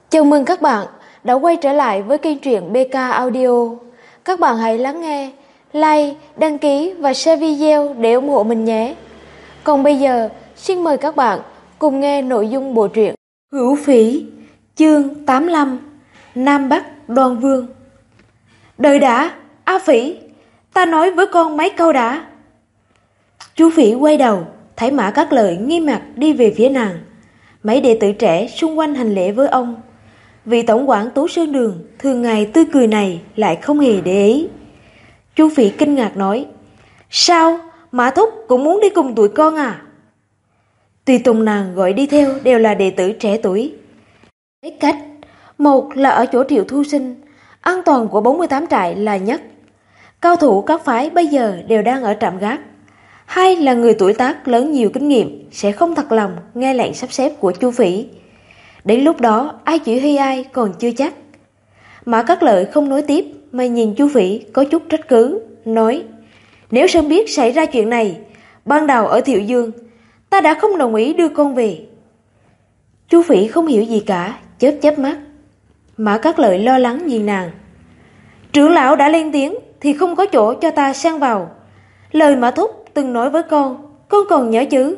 Chào mừng các bạn đã quay trở lại với kênh truyện BK Audio. Các bạn hãy lắng nghe, like, đăng ký và share video để ủng hộ mình nhé. Còn bây giờ, xin mời các bạn cùng nghe nội dung bộ truyện Hữu Phỉ, chương 85, Nam Bắc Đoan Vương. Đợi đã, A Phỉ, ta nói với con mấy câu đã. Chú Phỉ quay đầu, thấy Mã Cát Lợi nghiêm mặt đi về phía nàng. Mấy đệ tử trẻ xung quanh hành lễ với ông. Vị tổng quản Tú Sơn Đường thường ngày tươi cười này lại không hề để ý. Chu Phỉ kinh ngạc nói: Sao, Mã Thúc cũng muốn đi cùng tụi con à? Tùy tùng nàng gọi đi theo đều là đệ tử trẻ tuổi. Mấy cách, một là ở chỗ Triệu Thu Sinh, an toàn của 48 trại là nhất. Cao thủ các phái bây giờ đều đang ở trạm gác. Hai là người tuổi tác lớn nhiều kinh nghiệm, sẽ không thật lòng nghe lệnh sắp xếp của Chu Phỉ. Đến lúc đó ai chỉ huy ai còn chưa chắc. Mã Cát Lợi không nói tiếp mà nhìn Chu Phỉ có chút trách cứ, nói: Nếu sớm biết xảy ra chuyện này, ban đầu ở Thiệu Dương, ta đã không đồng ý đưa con về. Chu Phỉ không hiểu gì cả, chớp chớp mắt. Mã Cát Lợi lo lắng nhìn nàng: Trưởng lão đã lên tiếng thì không có chỗ cho ta xen vào. Lời Mã Thúc từng nói với con còn nhớ chứ?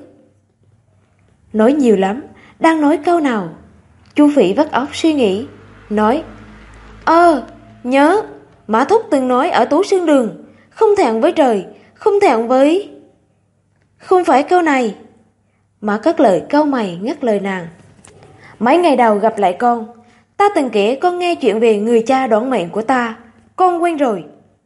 Nói nhiều lắm, đang nói câu nào? Chu Phỉ vắt óc suy nghĩ, nói: Nhớ, Mã Thúc từng nói ở Tú Sơn Đường, không thẹn với trời, không thẹn với... Không phải câu này. Mã Cát Lợi cau mày ngắt lời nàng: Mấy ngày đầu gặp lại con, ta từng kể con nghe chuyện về người cha đoản mệnh của ta, con quên rồi.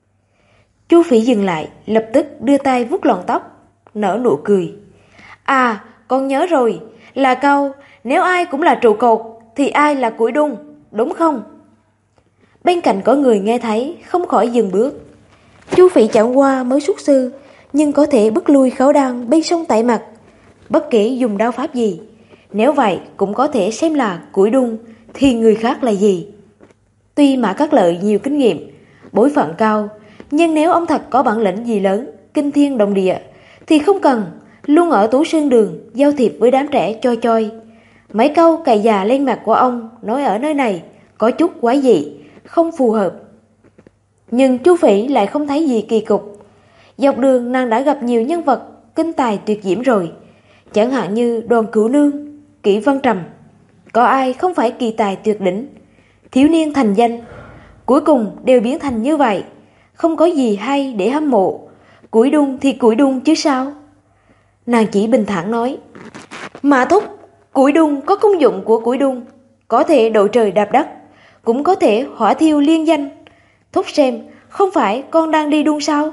Chu Phỉ dừng lại, lập tức đưa tay vuốt lọn tóc, nở nụ cười: À, con nhớ rồi, là câu nếu ai cũng là trụ cột thì ai là củi đun, đúng không? Bên cạnh có người nghe thấy không khỏi dừng bước. Chu Phỉ chẳng qua mới xuất sư, nhưng có thể bức lui Khấu Đan bên sông Tại Mặt, bất kể dùng đao pháp gì. Nếu vậy cũng có thể xem là củi đun, thì người khác là gì? Tuy Mã Cát Lợi nhiều kinh nghiệm, bối phận cao, nhưng nếu ông thật có bản lĩnh gì lớn, kinh thiên động địa, thì không cần luôn ở Tú Sơn Đường giao thiệp với đám trẻ choi choi. Mấy câu cày già lên mặt của ông nói ở nơi này có chút quái dị, không phù hợp. Nhưng Chu Phỉ lại không thấy gì kỳ cục. Dọc đường nàng đã gặp nhiều nhân vật kinh tài tuyệt diễm rồi, chẳng hạn như Đoàn Cửu Nương, Kỷ Văn Trầm. Có ai không phải kỳ tài tuyệt đỉnh, thiếu niên thành danh, cuối cùng đều biến thành như vậy, không có gì hay để hâm mộ. Củi đun thì củi đun chứ sao? Nàng chỉ bình thản nói: Mã Thúc, củi đun có công dụng của củi đun, có thể độ trời đạp đất, cũng có thể hỏa thiêu liên danh. Thúc xem, không phải con đang đi đun sao?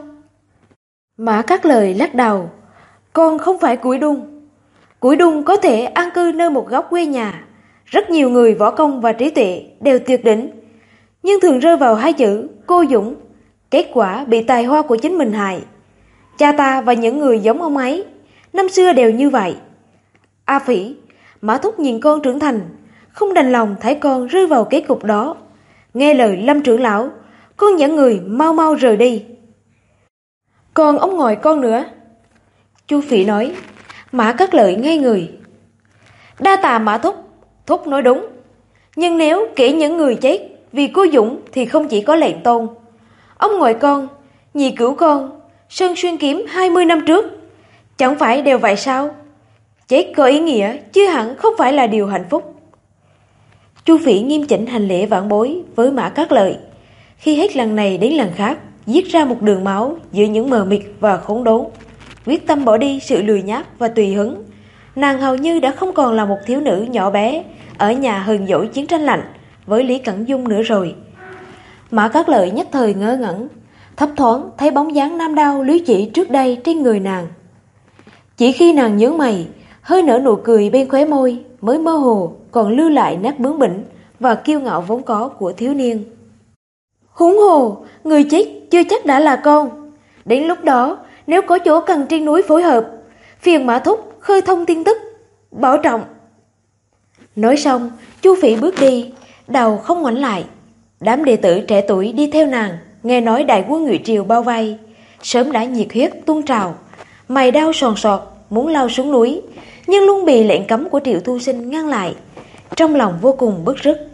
Mã Cát Lợi lắc đầu: Con không phải củi đun. Củi đun có thể an cư nơi một góc quê nhà. Rất nhiều người võ công và trí tuệ đều tuyệt đỉnh, nhưng thường rơi vào hai chữ cô dũng, kết quả bị tài hoa của chính mình hại. Cha ta và những người giống ông ấy năm xưa đều như vậy. A Phỉ, Mã Thúc nhìn con trưởng thành, không đành lòng thấy con rơi vào kết cục đó. Nghe lời Lâm trưởng lão, con dẫn người mau mau rời đi. Còn ông ngồi con nữa. Chu Phỉ nói. Mã Cát Lợi ngây người. Đa tạ Mã Thúc, Thúc nói đúng. Nhưng nếu kể những người chết vì cô dũng thì không chỉ có Lệnh Tôn, ông ngoại con, nhị cửu con, Sơn Xuyên Kiếm 20 năm trước, chẳng phải đều vậy sao? Chết có ý nghĩa chứ hẳn không phải là điều hạnh phúc. Chu Phỉ nghiêm chỉnh hành lễ vãn bối với Mã Cát Lợi. Khi hết lần này đến lần khác giết ra một đường máu giữa những mờ mịt và khốn đốn, quyết tâm bỏ đi sự lười nhác và tùy hứng, nàng hầu như đã không còn là một thiếu nữ nhỏ bé ở nhà hờn dỗi chiến tranh lạnh với Lý Cẩn Dung nữa rồi. Mã Cát Lợi nhất thời ngớ ngẩn, thấp thoáng thấy bóng dáng nam đao lưới chỉ trước đây trên người nàng. Chỉ khi nàng nhướng mày, hơi nở nụ cười bên khóe môi, mới mơ hồ còn lưu lại nét bướng bỉnh và kiêu ngạo vốn có của thiếu niên. Huống hồ, người chết chưa chắc đã là con. Đến lúc đó, nếu có chỗ cần trên núi phối hợp, phiền Mã Thúc khơi thông tin tức, bảo trọng. Nói xong, Chu Phỉ bước đi, đầu không ngoảnh lại. Đám đệ tử trẻ tuổi đi theo nàng, nghe nói đại quân Ngụy Triều bao vây, sớm đã nhiệt huyết tuôn trào, mày đau sòn sọt muốn lao xuống núi, nhưng luôn bị lệnh cấm của Triệu Thu Sinh ngăn lại. Trong lòng vô cùng bức rứt,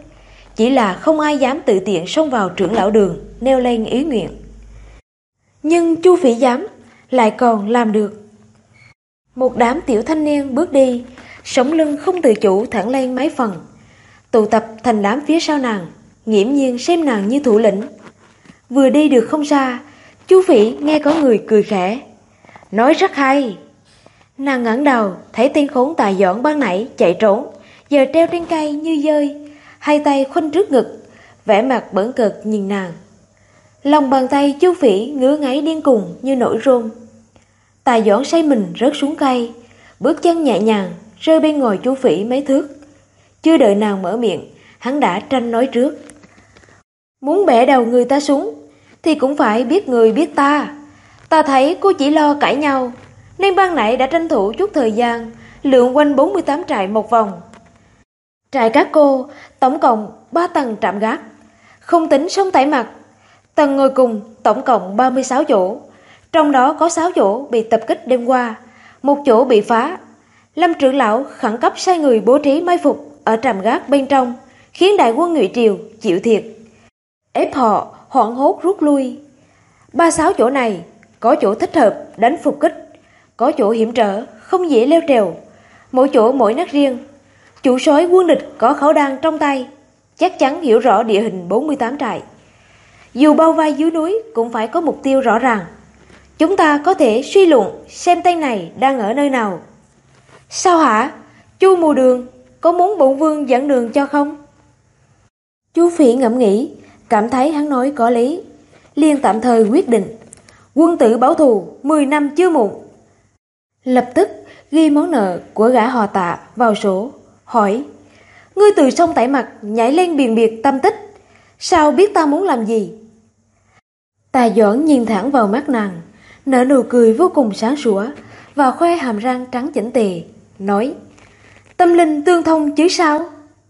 chỉ là không ai dám tự tiện xông vào trưởng lão đường nêu lên ý nguyện. Nhưng Chu Phỉ dám, lại còn làm được. Một đám tiểu thanh niên bước đi, sống lưng không tự chủ thẳng lên mấy phần, tụ tập thành đám phía sau nàng, nghiễm nhiên xem nàng như thủ lĩnh. Vừa đi được không xa, Chu Phỉ nghe có người cười khẽ, nói rất hay. Nàng ngẩng đầu thấy tên khốn Tài Doãn ban nãy chạy trốn, giờ treo trên cây như dơi, hai tay khoanh trước ngực, vẻ mặt bỡn cợt nhìn nàng. Lòng bàn tay Chu Phỉ ngứa ngáy điên cuồng như nổi rôm. Tài Doãn say mình rớt xuống cây, bước chân nhẹ nhàng rơi bên ngoài Chu Phỉ mấy thước. Chưa đợi nàng mở miệng, hắn đã tranh nói trước. Muốn bẻ đầu người ta xuống thì cũng phải biết người biết ta. Ta thấy cô chỉ lo cãi nhau, nên ban nãy đã tranh thủ chút thời gian lượn quanh 48 trại một vòng. Trại các cô tổng cộng 3 tầng trạm gác, không tính sông Tải Mặt. Tầng ngồi cùng tổng cộng 36 chỗ, trong đó có 6 chỗ bị tập kích đêm qua, một chỗ bị phá. Lâm trưởng lão khẩn cấp sai người bố trí mai phục ở trạm gác bên trong, khiến đại quân Ngụy Triều chịu thiệt, ép họ hoảng hốt rút lui. 36 chỗ này có chỗ thích hợp đánh phục kích, có chỗ hiểm trở không dễ leo trèo, mỗi chỗ mỗi nét riêng. Chủ soái quân địch có khẩu đan trong tay, chắc chắn hiểu rõ địa hình 48 trại. Dù bao vây dưới núi cũng phải có mục tiêu rõ ràng. Chúng ta có thể suy luận xem tên này đang ở nơi nào. Sao hả? Chu mù đường, có muốn bổn vương dẫn đường cho không? Chu Phỉ ngẫm nghĩ, cảm thấy hắn nói có lý, liền tạm thời quyết định. Quân tử báo thù 10 năm chưa muộn. Lập tức ghi món nợ của gã họ Tạ vào sổ, hỏi: ngươi từ sông Tải Mặt nhảy lên biền biệt tâm tích, sao biết ta muốn làm gì? Tài Doãn nhìn thẳng vào mắt nàng, nở nụ cười vô cùng sáng sủa và khoe hàm răng trắng chỉnh tề, nói: tâm linh tương thông chứ sao?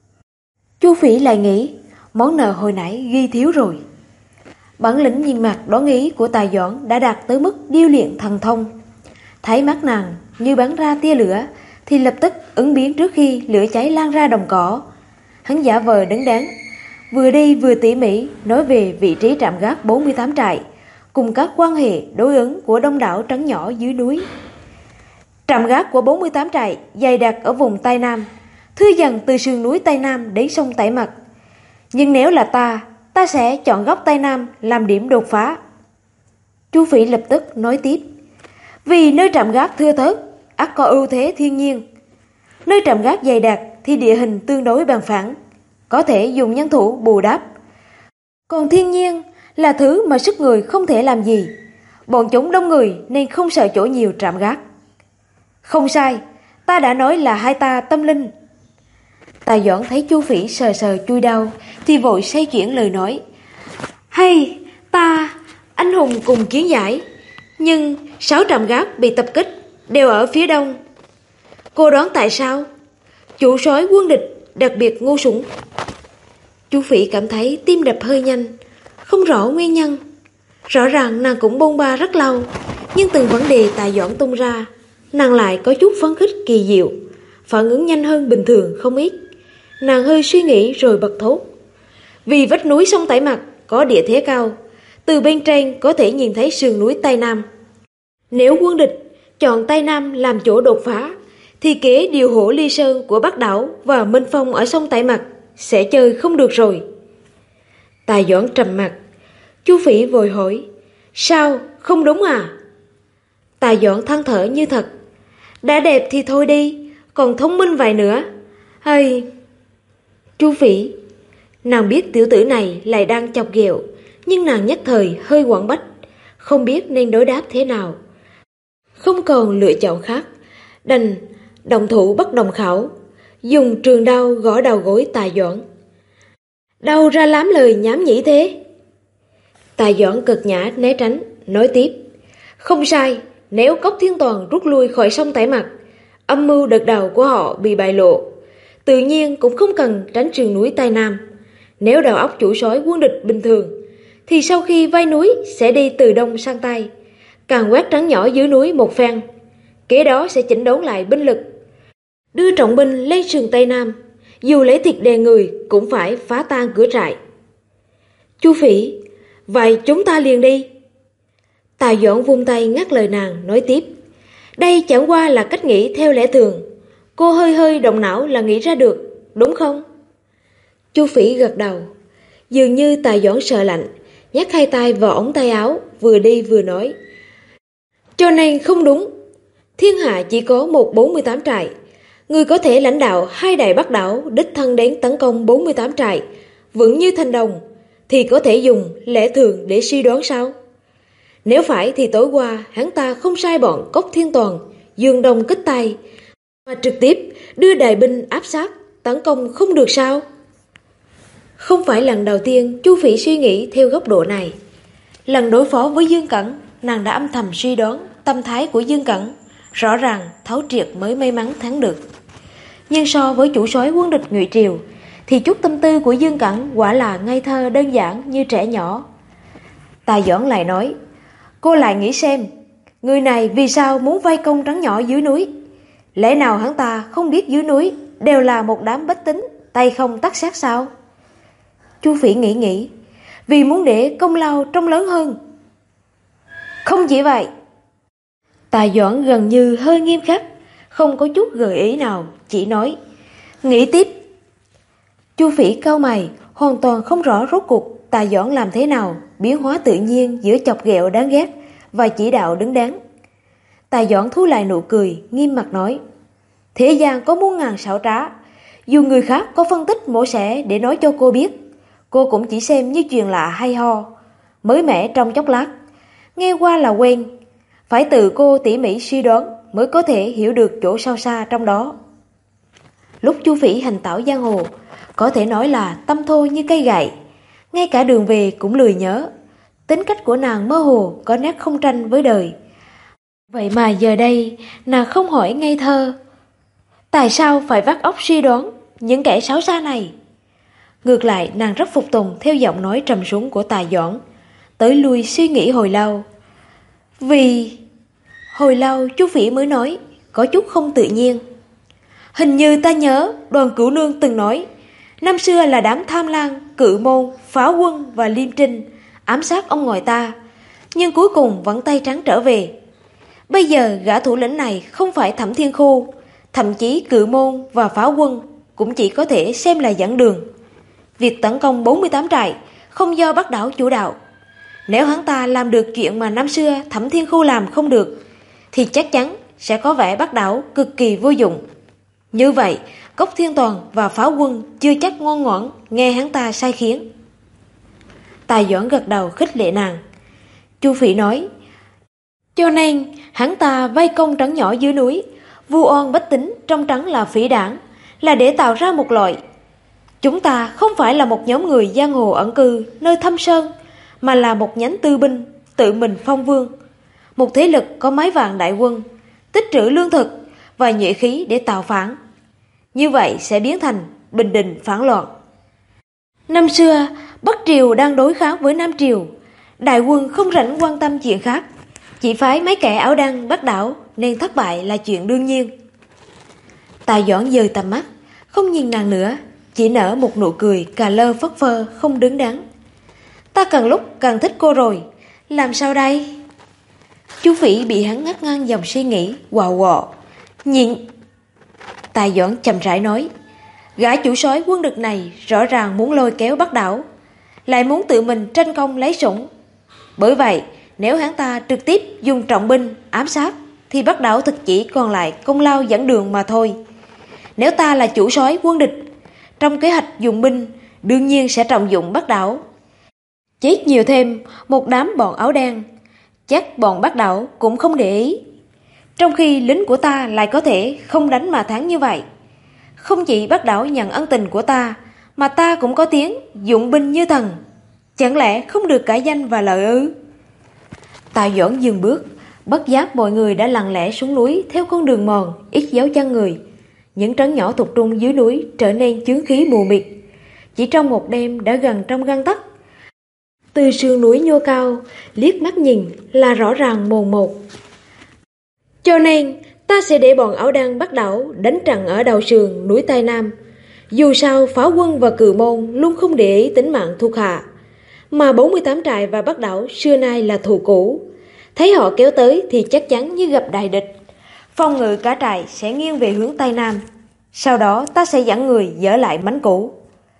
Chu Phỉ lại nghĩ, món nợ hồi nãy ghi thiếu rồi. Bản lĩnh nhìn mặt đoán ý của Tài Doãn đã đạt tới mức điêu luyện thần thông. Thấy mắt nàng như bắn ra tia lửa thì lập tức ứng biến trước khi lửa cháy lan ra đồng cỏ. Hắn giả vờ đứng đắn, vừa đi vừa tỉ mỉ nói về vị trí trạm gác 48 trại cùng các quan hệ đối ứng của đông đảo trấn nhỏ dưới núi. Trạm gác của 48 trại dày đặc ở vùng Tây Nam, thưa dần từ sườn núi Tây Nam đến sông Tải Mặt. Nhưng nếu là ta sẽ chọn góc Tây Nam làm điểm đột phá. Chu Phỉ lập tức nói tiếp: vì nơi trạm gác thưa thớt, ắt có ưu thế thiên nhiên. Nơi trạm gác dày đặc thì địa hình tương đối bằng phẳng, có thể dùng nhân thủ bù đắp. Còn thiên nhiên là thứ mà sức người không thể làm gì. Bọn chúng đông người nên không sợ chỗ nhiều trạm gác. Không sai, ta đã nói là hai ta tâm linh. Tài Doãn thấy Chu Phỉ sờ sờ chui đau thì vội xoay chuyển lời nói: hay, ta, anh hùng cùng kiến giải, nhưng 6 trạm gác bị tập kích đều ở phía đông. Cô đoán tại sao? Chủ soái quân địch đặc biệt ngu xuẩn. Chu Phỉ cảm thấy tim đập hơi nhanh, không rõ nguyên nhân. Rõ ràng nàng cũng bôn ba rất lâu, nhưng từng vấn đề Tài Doãn tung ra, nàng lại có chút phấn khích kỳ diệu, phản ứng nhanh hơn bình thường không ít. Nàng hơi suy nghĩ rồi bật thốt: vì vách núi sông Tải Mặt có địa thế cao, từ bên trên có thể nhìn thấy sườn núi Tây Nam. Nếu quân địch chọn Tây Nam làm chỗ đột phá, thì kế điều hổ ly sơn của Bắc Đảo và Minh Phong ở sông Tải Mặt sẽ chơi không được rồi. Tài Doãn trầm mặt. Chu Phỉ vội hỏi: sao, không đúng à? Tài Doãn than thở như thật: đã đẹp thì thôi đi, còn thông minh vài nữa. Hay... Chu Phỉ, nàng biết tiểu tử này lại đang chọc ghẹo, nhưng nàng nhất thời hơi quặn bách, không biết nên đối đáp thế nào. Không còn lựa chọn khác, đành đồng thủ bất đồng khảo, dùng trường đao gõ đầu gối Tài Doãn. Đâu ra lắm lời nhảm nhĩ thế? Tài Doãn cực nhã né tránh, nói tiếp: không sai, nếu Cốc Thiên Toàn rút lui khỏi sông Tải Mặt, âm mưu đợt đầu của họ bị bại lộ, tự nhiên cũng không cần tránh sườn núi Tây Nam. Nếu đầu óc chủ soái quân địch bình thường, thì sau khi vây núi sẽ đi từ đông sang tây, càng quét trắng nhỏ dưới núi một phen. Kế đó sẽ chỉnh đốn lại binh lực, đưa trọng binh lên sườn Tây Nam, dù lấy thịt đè người cũng phải phá tan cửa trại. Chu Phỉ, vậy chúng ta liền đi. Tài Doãn vung tay ngắt lời nàng, nói tiếp. Đây chẳng qua là cách nghĩ theo lẽ thường. Cô hơi hơi động não là nghĩ ra được, đúng không? Chu Phỉ gật đầu. Dường như Tài Doãn sợ lạnh, nhét hai tay vào ống tay áo, vừa đi vừa nói. Cho nên không đúng. Thiên hạ chỉ có một 48 trại. Người có thể lãnh đạo hai đại Bắc đảo đích thân đến tấn công 48 trại, vững như thành đồng, thì có thể dùng lẽ thường để suy đoán sao? Nếu phải thì tối qua hắn ta không sai bọn Cốc Thiên Toàn, Dương Đông Kích Tây, mà trực tiếp đưa đại binh áp sát, tấn công không được sao? Không phải lần đầu tiên Chu Phỉ suy nghĩ theo góc độ này. Lần đối phó với Dương Cẩn, nàng đã âm thầm suy đoán tâm thái của Dương Cẩn, rõ ràng thấu triệt mới may mắn thắng được. Nhưng so với chủ soái quân địch Ngụy Triều, thì chút tâm tư của Dương Cẩn quả là ngây thơ đơn giản như trẻ nhỏ. Tài Doãn lại nói, cô lại nghĩ xem, người này vì sao muốn vây công trấn nhỏ dưới núi? Lẽ nào hắn ta không biết dưới núi đều là một đám bách tính, tay không tắc sát sao? Chu Phỉ nghĩ, vì muốn để công lao trông lớn hơn. Không chỉ vậy. Tài Doãn gần như hơi nghiêm khắc, không có chút gợi ý nào, chỉ nói, nghĩ tiếp. Chu Phỉ cau mày, hoàn toàn không rõ rốt cuộc Tài Doãn làm thế nào biến hóa tự nhiên giữa chọc ghẹo đáng ghét và chỉ đạo đứng đắn. Tài Doãn thu lại nụ cười, nghiêm mặt nói, thế gian có muôn ngàn xảo trá, dù người khác có phân tích mổ xẻ để nói cho cô biết, cô cũng chỉ xem như chuyện lạ hay ho, mới mẻ trong chốc lát, nghe qua là quen, phải tự cô tỉ mỉ suy đoán mới có thể hiểu được chỗ sâu xa trong đó. Lúc Chu Phỉ hành tảo giang hồ, có thể nói là tâm thô như cây gậy, ngay cả đường về cũng lười nhớ. Tính cách của nàng mơ hồ, có nét không tranh với đời. Vậy mà giờ đây, nàng không hỏi ngây thơ, tại sao phải vắt óc suy đoán những kẻ xấu xa này? Ngược lại, nàng rất phục tùng theo giọng nói trầm xuống của Tài Doãn, tới lui suy nghĩ hồi lâu. Vì... Hồi lâu Chu Phỉ mới nói, có chút không tự nhiên. Hình như ta nhớ Đoàn Cửu Nương từng nói, năm xưa là đám tham lang, Cự Môn, Phá Quân và Liêm Trinh ám sát ông ngoại ta, nhưng cuối cùng vẫn tay trắng trở về. Bây giờ gã thủ lĩnh này không phải Thẩm Thiên Khu, thậm chí Cự Môn và Phá Quân cũng chỉ có thể xem là dẫn đường. Việc tấn công 48 trại không do Bắc đảo chủ đạo. Nếu hắn ta làm được chuyện mà năm xưa Thẩm Thiên Khu làm không được, thì chắc chắn sẽ có vẻ Bắc đảo cực kỳ vô dụng. Như vậy, Cốc Thiên Toàn và Phá Quân chưa chắc ngoan ngoãn nghe hắn ta sai khiến. Tài Doãn gật đầu khích lệ nàng. Chu Phỉ nói, cho nên hắn ta vây công trấn nhỏ dưới núi, vu oan bách tính trong trấn là phỉ đảng, là để tạo ra một loại. Chúng ta không phải là một nhóm người giang hồ ẩn cư nơi thâm sơn, mà là một nhánh tư binh tự mình phong vương, một thế lực có mấy vạn đại quân, tích trữ lương thực và nhuệ khí để tạo phản. Như vậy sẽ biến thành Bình Định phản loạn. Năm xưa Bắc Triều đang đối kháng với Nam Triều, đại quân không rảnh quan tâm chuyện khác, chỉ phái mấy kẻ áo đăng Bắc đảo nên thất bại là chuyện đương nhiên. Tài Doãn dời tầm mắt, không nhìn nàng nữa, chỉ nở một nụ cười cà lơ phất phơ không đứng đắn. Ta càng lúc càng thích cô rồi, làm sao đây? Chu Phỉ bị hắn ngắt ngang dòng suy nghĩ, quạo quọ. Nhịn. Tài Doãn chậm rãi nói, gã chủ soái quân địch này rõ ràng muốn lôi kéo Bắc đảo, lại muốn tự mình tranh công lấy sủng. Bởi vậy, nếu hắn ta trực tiếp dùng trọng binh ám sát, thì Bắc đảo thực chỉ còn lại công lao dẫn đường mà thôi. Nếu ta là chủ soái quân địch, trong kế hoạch dùng binh đương nhiên sẽ trọng dụng Bắc đảo, chết nhiều thêm một đám bọn áo đen, chắc bọn Bắc đảo cũng không để ý. Trong khi lính của ta lại có thể không đánh mà thắng như vậy. Không chỉ Bắc đảo nhận ân tình của ta, mà ta cũng có tiếng dụng binh như thần. Chẳng lẽ không được cả danh và lợi ư? Tài Doãn dừng bước, bất giác mọi người đã lặng lẽ xuống núi theo con đường mòn ít dấu chân người. Những trấn nhỏ thuộc trung dưới núi trở nên chướng khí mù mịt. Chỉ trong một đêm đã gần trong gang tấc. Từ sườn núi nhô cao, liếc mắt nhìn là rõ ràng mồn một. Cho nên ta sẽ để bọn áo đăng Bắc đảo đánh trận ở đầu sườn núi Tây Nam. Dù sao Phá Quân và Cừ Môn luôn không để ý tính mạng thuộc hạ, mà 48 trại và Bắc Đảo xưa nay là thù cũ. Thấy họ kéo tới thì chắc chắn như gặp đại địch. Phòng ngự cả trại sẽ nghiêng về hướng Tây Nam. Sau đó ta sẽ dẫn người dỡ lại mánh cũ.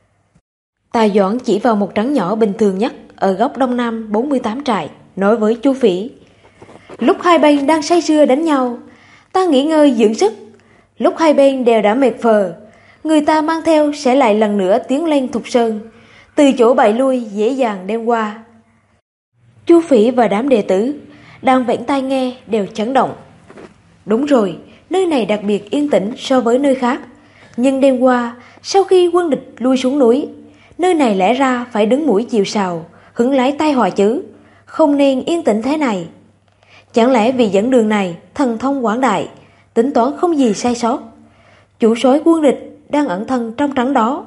Tài Doãn chỉ vào một trấn nhỏ bình thường nhất ở góc đông nam 48 trại, nói với Chu Phỉ. Lúc hai bên đang say sưa đánh nhau, ta nghỉ ngơi dưỡng sức. Lúc hai bên đều đã mệt phờ, người ta mang theo sẽ lại lần nữa tiến lên Thục Sơn, từ chỗ bại lui dễ dàng đem qua. Chu Phỉ và đám đệ tử đang vểnh tai nghe đều chấn động. Đúng rồi, nơi này đặc biệt yên tĩnh so với nơi khác. Nhưng đêm qua, sau khi quân địch lui xuống núi, nơi này lẽ ra phải đứng mũi chịu sào, hứng lái tai họa chứ, không nên yên tĩnh thế này. Chẳng lẽ vì dẫn đường này thần thông quảng đại, tính toán không gì sai sót? Chủ soái quân địch đang ẩn thân trong trắng đó.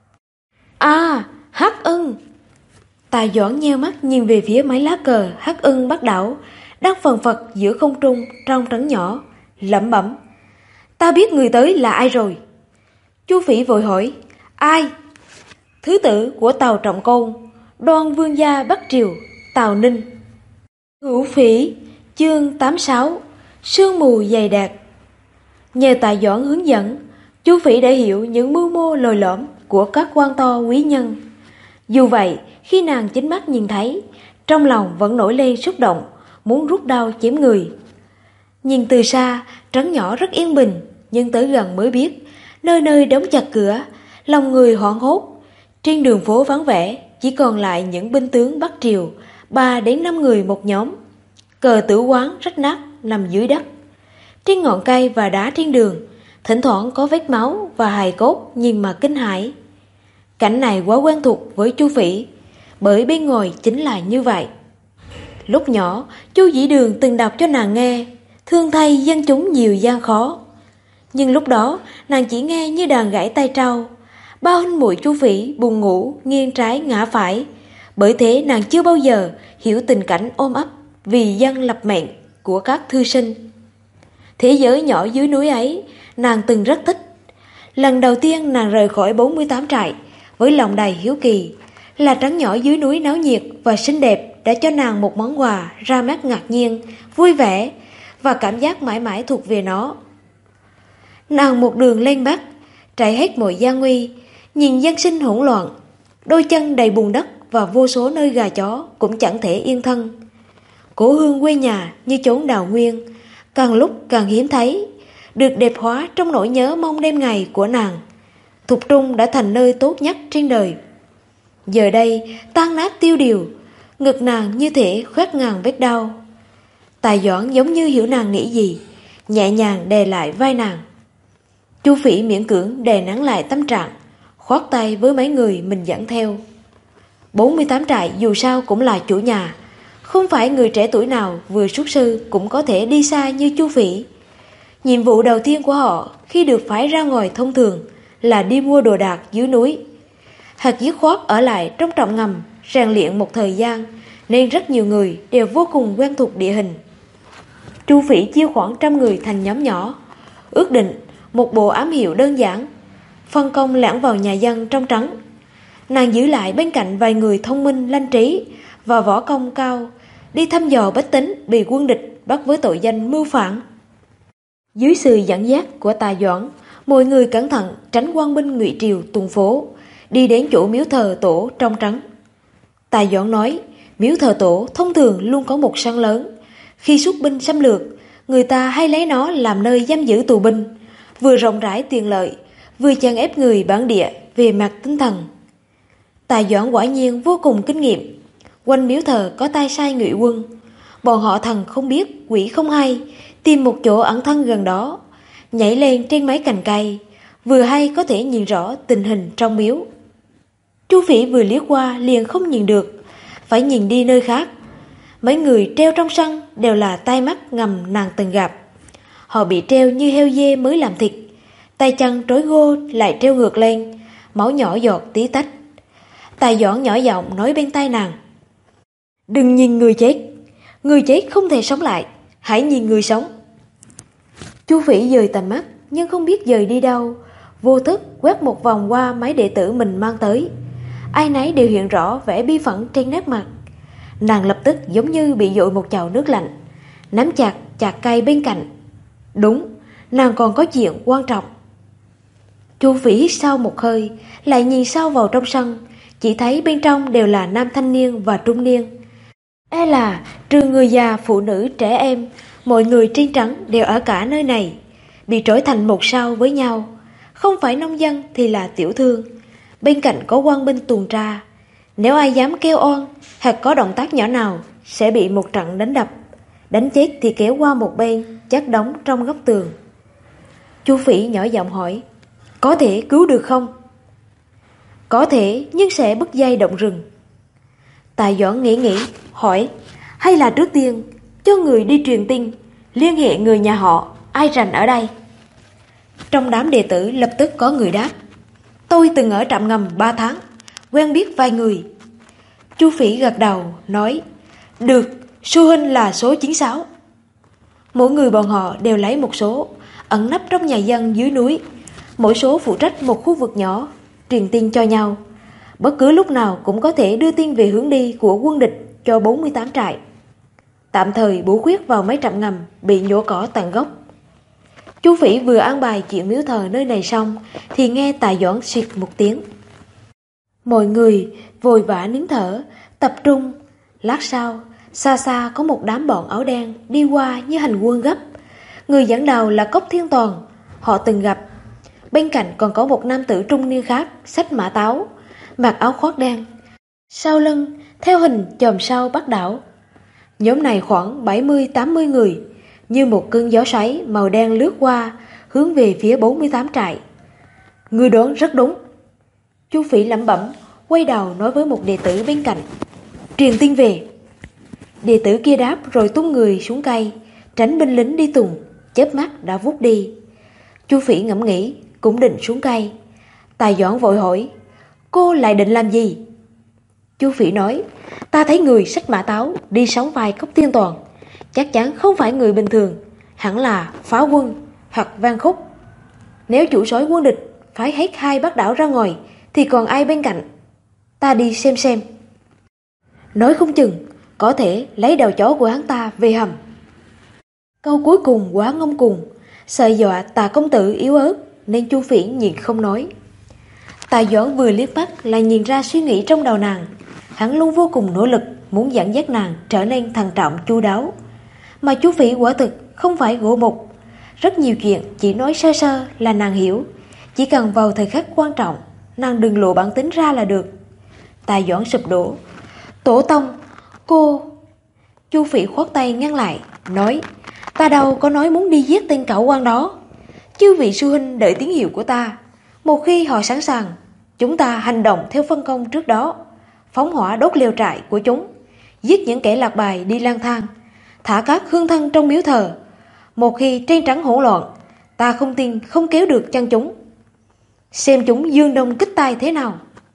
À, Hắc Ưng! Tài Doãn nheo mắt nhìn về phía mấy lá cờ Hắc Ưng Bắc Đảo đang phần phật giữa không trung trong trấn nhỏ, lẩm bẩm. Ta biết người tới là ai rồi. Chu Phỉ vội hỏi. Ai? Thứ tử của Tào Trọng Côn, Đoan Vương gia Bắc Triều, Tào Ninh. Hữu Phỉ, chương 86, sương mù dày đặc. Nhờ Tài Doãn hướng dẫn, Chu Phỉ đã hiểu những mưu mô lồi lõm của các quan to quý nhân. Dù vậy, khi nàng chính mắt nhìn thấy, trong lòng vẫn nổi lên xúc động, muốn rút đao chém người. Nhìn từ xa, trấn nhỏ rất yên bình, nhưng tới gần mới biết, nơi nơi đóng chặt cửa, lòng người hoảng hốt. Trên đường phố vắng vẻ, chỉ còn lại những binh tướng Bắc Triều, 3 đến 5 người một nhóm. Cờ tử quán rách nát nằm dưới đất. Trên ngọn cây và đá trên đường, thỉnh thoảng có vết máu và hài cốt nhìn mà kinh hãi. Cảnh này quá quen thuộc với Chu Phỉ, bởi bên ngoài chính là như vậy. Lúc nhỏ, Chu Dĩ Đường từng đọc cho nàng nghe, thương thay dân chúng nhiều gian khó. Nhưng lúc đó, nàng chỉ nghe như đàn gãy tay trâu. Bao huynh muội Chu Phỉ buồn ngủ, nghiêng trái ngã phải. Bởi thế nàng chưa bao giờ hiểu tình cảnh ôm ấp vì dân lập mệnh của các thư sinh. Thế giới nhỏ dưới núi ấy, nàng từng rất thích. Lần đầu tiên nàng rời khỏi 48 trại, với lòng đầy hiếu kỳ, là trấn nhỏ dưới núi náo nhiệt và xinh đẹp đã cho nàng một món quà ra mắt ngạc nhiên, vui vẻ và cảm giác mãi mãi thuộc về nó. Nàng một đường lên Bắc, trải hết mọi gian nguy, nhìn dân sinh hỗn loạn, đôi chân đầy bùn đất và vô số nơi gà chó cũng chẳng thể yên thân. Cố hương quê nhà như chốn đào nguyên, càng lúc càng hiếm thấy, được đẹp hóa trong nỗi nhớ mong đêm ngày của nàng. Thục Trung đã thành nơi tốt nhất trên đời. Giờ đây tan nát tiêu điều, ngực nàng như thể khoét ngàn vết đau. Tài Doãn giống như hiểu nàng nghĩ gì, nhẹ nhàng đè lại vai nàng. Chu Phỉ miễn cưỡng đè nén lại tâm trạng, khoát tay với mấy người mình dẫn theo. 48 trại dù sao cũng là chủ nhà, không phải người trẻ tuổi nào vừa xuất sư cũng có thể đi xa như Chu Phỉ. Nhiệm vụ đầu tiên của họ khi được phái ra ngoài thông thường là đi mua đồ đạc dưới núi. Hoặc dứt khoát ở lại trong trạm ngầm rèn luyện một thời gian, nên rất nhiều người đều vô cùng quen thuộc địa hình. Chu Phỉ chia khoảng 100 người thành nhóm nhỏ, ước định một bộ ám hiệu đơn giản, phân công lẻn vào nhà dân trong trấn. Nàng giữ lại bên cạnh vài người thông minh lanh trí và võ công cao, đi thăm dò bách tính bị quân địch bắt với tội danh mưu phản. Dưới sự dẫn dắt của Tài Doãn, mọi người cẩn thận tránh quan binh Ngụy Triều tuần phố, đi đến chỗ miếu thờ tổ trong trấn. Tài Doãn nói, miếu thờ tổ thông thường luôn có một sân lớn. Khi xuất binh xâm lược, người ta hay lấy nó làm nơi giam giữ tù binh, vừa rộng rãi tiện lợi, vừa chèn ép người bản địa về mặt tinh thần. Tài Doãn quả nhiên vô cùng kinh nghiệm. Quanh miếu thờ có tay sai ngụy quân, bọn họ thần không biết quỷ không hay, tìm một chỗ ẩn thân gần đó, nhảy lên trên mấy cành cây, vừa hay có thể nhìn rõ tình hình trong miếu. Chu Phỉ vừa liếc qua liền không nhìn được, phải nhìn đi nơi khác. Mấy người treo trong sân đều là tai mắt ngầm nàng từng gặp. Họ bị treo như heo dê mới làm thịt, tay chân trói gô lại treo ngược lên, máu nhỏ giọt tí tách. Tài Doãn nhỏ giọng nói bên tai nàng, đừng nhìn người chết không thể sống lại, hãy nhìn người sống. Chu Phỉ dời tầm mắt nhưng không biết dời đi đâu, vô thức quét một vòng qua mấy đệ tử mình mang tới. Ai nấy đều hiện rõ vẻ bi phẫn trên nét mặt. Nàng lập tức giống như bị dội một chậu nước lạnh, nắm chặt chặt cây bên cạnh. Đúng, nàng còn có chuyện quan trọng. Chu Phỉ hít sâu một hơi, lại nhìn sâu vào trong sân, chỉ thấy bên trong đều là nam thanh niên và trung niên. E là trừ người già, phụ nữ, trẻ em, mọi người trên trắng đều ở cả nơi này, bị trói thành một sao với nhau. Không phải nông dân thì là tiểu thương. Bên cạnh có quan binh tuần tra. Nếu ai dám kêu oan hoặc có động tác nhỏ nào sẽ bị một trận đánh đập. Đánh chết thì kéo qua một bên, chất đóng trong góc tường. Chu Phỉ nhỏ giọng hỏi, có thể cứu được không? Có thể, nhưng sẽ bứt dây động rừng. Tài Doãn nghĩ, hỏi, hay là trước tiên cho người đi truyền tin, liên hệ người nhà họ, ai rành ở đây? Trong đám đệ tử lập tức có người đáp, tôi từng ở trạm ngầm 3 tháng, quen biết vài người. Chu Phỉ gật đầu, nói, được, sư huynh là số 96. Mỗi người bọn họ đều lấy một số, ẩn nấp trong nhà dân dưới núi. Mỗi số phụ trách một khu vực nhỏ, truyền tin cho nhau. Bất cứ lúc nào cũng có thể đưa tin về hướng đi của quân địch cho 48 trại. Tạm thời bổ khuyết vào mấy trạm ngầm bị nhổ cỏ tận gốc. Chu Phỉ vừa an bài chuyện miếu thờ nơi này xong thì nghe Tài Doãn xịt một tiếng. Mọi người vội vã nín thở, tập trung. Lát sau, xa xa có một đám bọn áo đen đi qua như hành quân gấp. Người dẫn đầu là Cốc Thiên Toàn, họ từng gặp. Bên cạnh còn có một nam tử trung niên khác, xách mã táo, mặc áo khoác đen. Sau lưng, theo hình chòm sao Bắc Đảo. Nhóm này khoảng 70-80 người, như một cơn gió xoáy màu đen lướt qua, hướng về phía 48 trại. Người đoán rất đúng. Chu Phỉ lẩm bẩm, quay đầu nói với một đệ tử bên cạnh, truyền tin về. Đệ tử kia đáp rồi tung người xuống cây, tránh binh lính đi tùng, chớp mắt đã vút đi. Chu Phỉ ngẫm nghĩ, cũng định xuống cây. Tài Doãn vội hỏi, cô lại định làm gì? Chu Phỉ nói, ta thấy người xách mã táo đi sóng vai Cốc Thiên Toàn, chắc chắn không phải người bình thường, hẳn là pháo quân hoặc Van Khúc. Nếu chủ soái quân địch phái hết 2 Bắc Đảo ra ngoài thì còn ai bên cạnh? Ta đi xem. Nói không chừng có thể lấy đầu chó của hắn ta về hầm. Câu cuối cùng quá ngông cuồng, sợ dọa Tà công tử yếu ớt nên Chu Phỉ nhịn không nói. Tài Doãn vừa liếc mắt là nhìn ra suy nghĩ trong đầu nàng. Hắn luôn vô cùng nỗ lực muốn dẫn dắt nàng trở nên thận trọng chu đáo. Mà Chu Phỉ quả thực không phải gỗ mục. Rất nhiều chuyện chỉ nói sơ sơ là nàng hiểu. Chỉ cần vào thời khắc quan trọng, nàng đừng lộ bản tính ra là được. Tài Doãn sụp đổ. Tổ tông, cô... Chu Phỉ khoát tay ngăn lại, nói, ta đâu có nói muốn đi giết tên cẩu quan đó. Chư vị sư huynh đợi tín hiệu của ta. Một khi họ sẵn sàng, chúng ta hành động theo phân công trước đó, phóng hỏa đốt lều trại của chúng, giết những kẻ lạc bài đi lang thang, thả các hương thân trong miếu thờ. Một khi trên trắng hỗn loạn, ta không tin không kéo được chân chúng. Xem chúng dương đông kích tai thế nào.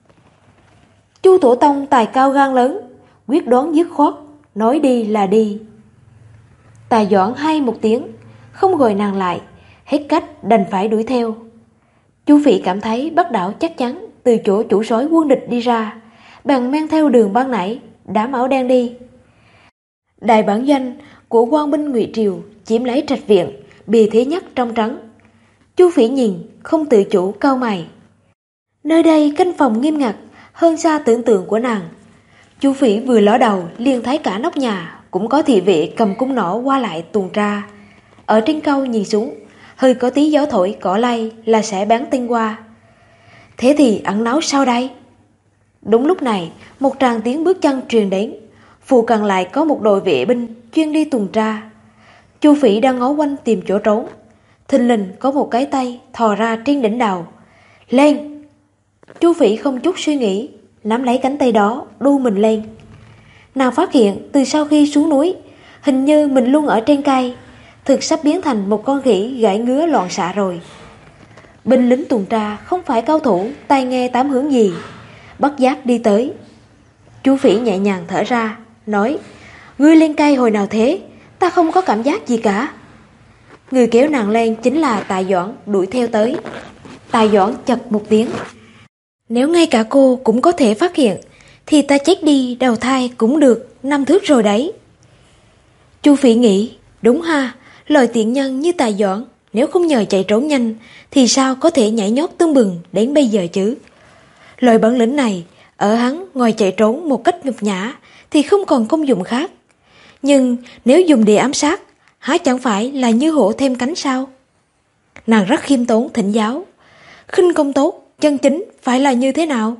Chu tổ tông tài cao gan lớn, quyết đoán dứt khoát, nói đi là đi. Tài Doãn hay một tiếng, không gọi nàng lại, hết cách đành phải đuổi theo. Chu Phỉ cảm thấy Bắc Đảo chắc chắn từ chỗ chủ soái quân địch đi ra, bèn men theo đường ban nãy đám áo đen đi. Đại bản doanh của quan binh Ngụy Triều chiếm lấy trạch viện, bì thế nhất trong trấn. Chu Phỉ nhìn không tự chủ cau mày. Nơi đây canh phòng nghiêm ngặt hơn xa tưởng tượng của nàng. Chu Phỉ vừa ló đầu liền thấy cả nóc nhà cũng có thị vệ cầm cung nỏ qua lại tuần tra. Ở trên cao nhìn xuống, hơi có tí gió thổi cỏ lay là sẽ bắn tinh qua. Thế thì ẩn náu sao đây? Đúng lúc này, một tràng tiếng bước chân truyền đến. Phụ cận lại có một đội vệ binh chuyên đi tuần tra. Chu Phỉ đang ngó quanh tìm chỗ trốn. Thình lình có một cái tay thò ra trên đỉnh đầu. Lên! Chu Phỉ không chút suy nghĩ, nắm lấy cánh tay đó, đu mình lên. Nàng phát hiện từ sau khi xuống núi, hình như mình luôn ở trên cây, thực sắp biến thành một con khỉ gãi ngứa loạn xạ rồi. Binh lính tuần tra không phải cao thủ, tai nghe tám hướng gì, bất giác đi tới. Chu Phỉ nhẹ nhàng thở ra, nói, ngươi lên cây hồi nào thế? Ta không có cảm giác gì cả. Người kéo nàng lên chính là Tài Doãn đuổi theo tới. Tài Doãn chật một tiếng. Nếu ngay cả cô cũng có thể phát hiện, thì ta chết đi đầu thai cũng được 5 thước rồi đấy. Chu Phỉ nghĩ, đúng ha, lời tiện nhân như Tài Doãn, nếu không nhờ chạy trốn nhanh, thì sao có thể nhảy nhót tưng bừng đến bây giờ chứ? Lời bản lĩnh này, ở hắn ngoài chạy trốn một cách nhục nhã, thì không còn công dụng khác. Nhưng nếu dùng để ám sát, há chẳng phải là như hổ thêm cánh sao? Nàng rất khiêm tốn thỉnh giáo. Khinh công tốt, chân chính phải là như thế nào?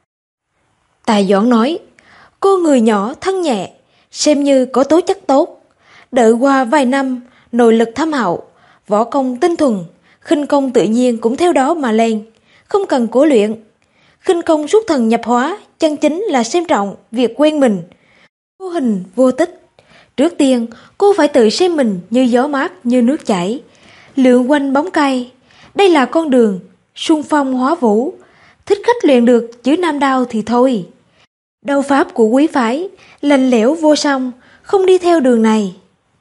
Tài Doãn nói, cô người nhỏ thân nhẹ, xem như có tố chất tốt. Đợi qua vài năm, nội lực thâm hậu, võ công tinh thuần, khinh công tự nhiên cũng theo đó mà lên, không cần cố luyện. Khinh công xuất thần nhập hóa, chân chính là xem trọng việc quen mình. Vô hình vô tích. Trước tiên, cô phải tự xem mình như gió mát, như nước chảy, lượn quanh bóng cây. Đây là con đường xung phong hóa vũ. Thích khách luyện được chữ nam đao thì thôi. Đao pháp của quý phái lạnh lẽo vô song, không đi theo đường này.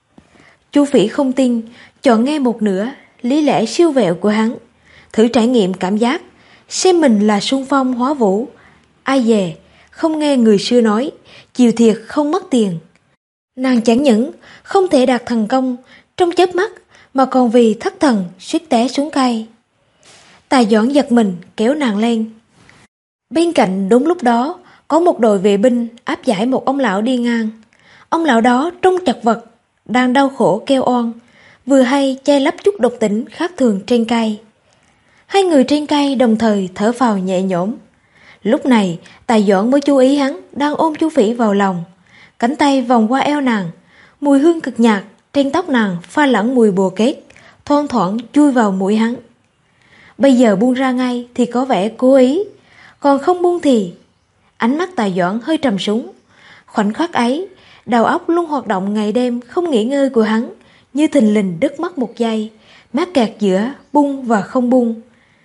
Chu Phỉ không tin, chọn nghe một nửa lý lẽ siêu vẹo của hắn, thử trải nghiệm cảm giác xem mình là xung phong hóa vũ. Ai dè không nghe người xưa nói chịu thiệt không mất tiền. Nàng chẳng những không thể đạt thành công trong chớp mắt, mà còn vì thất thần suýt té xuống cây. Tài Doãn giật mình kéo nàng lên. Bên cạnh đúng lúc đó có một đội vệ binh áp giải một ông lão đi ngang. Ông lão đó trông chật vật, đang đau khổ kêu oan, vừa hay che lấp chút độc tính khác thường trên cây. Hai người trên cây đồng thời thở phào nhẹ nhõm. Lúc này Tài Doãn mới chú ý hắn đang ôm Chu Phỉ vào lòng, cánh tay vòng qua eo nàng, mùi hương cực nhạt trên tóc nàng pha lẫn mùi bồ kết, thoang thoảng chui vào mũi hắn. Bây giờ buông ra ngay thì có vẻ cố ý, còn không buông thì... Ánh mắt Tài Doãn hơi trầm xuống. Khoảnh khắc ấy, đầu óc luôn hoạt động ngày đêm không nghỉ ngơi của hắn như thình lình đứt mất một giây, mắc kẹt giữa bung và không bung.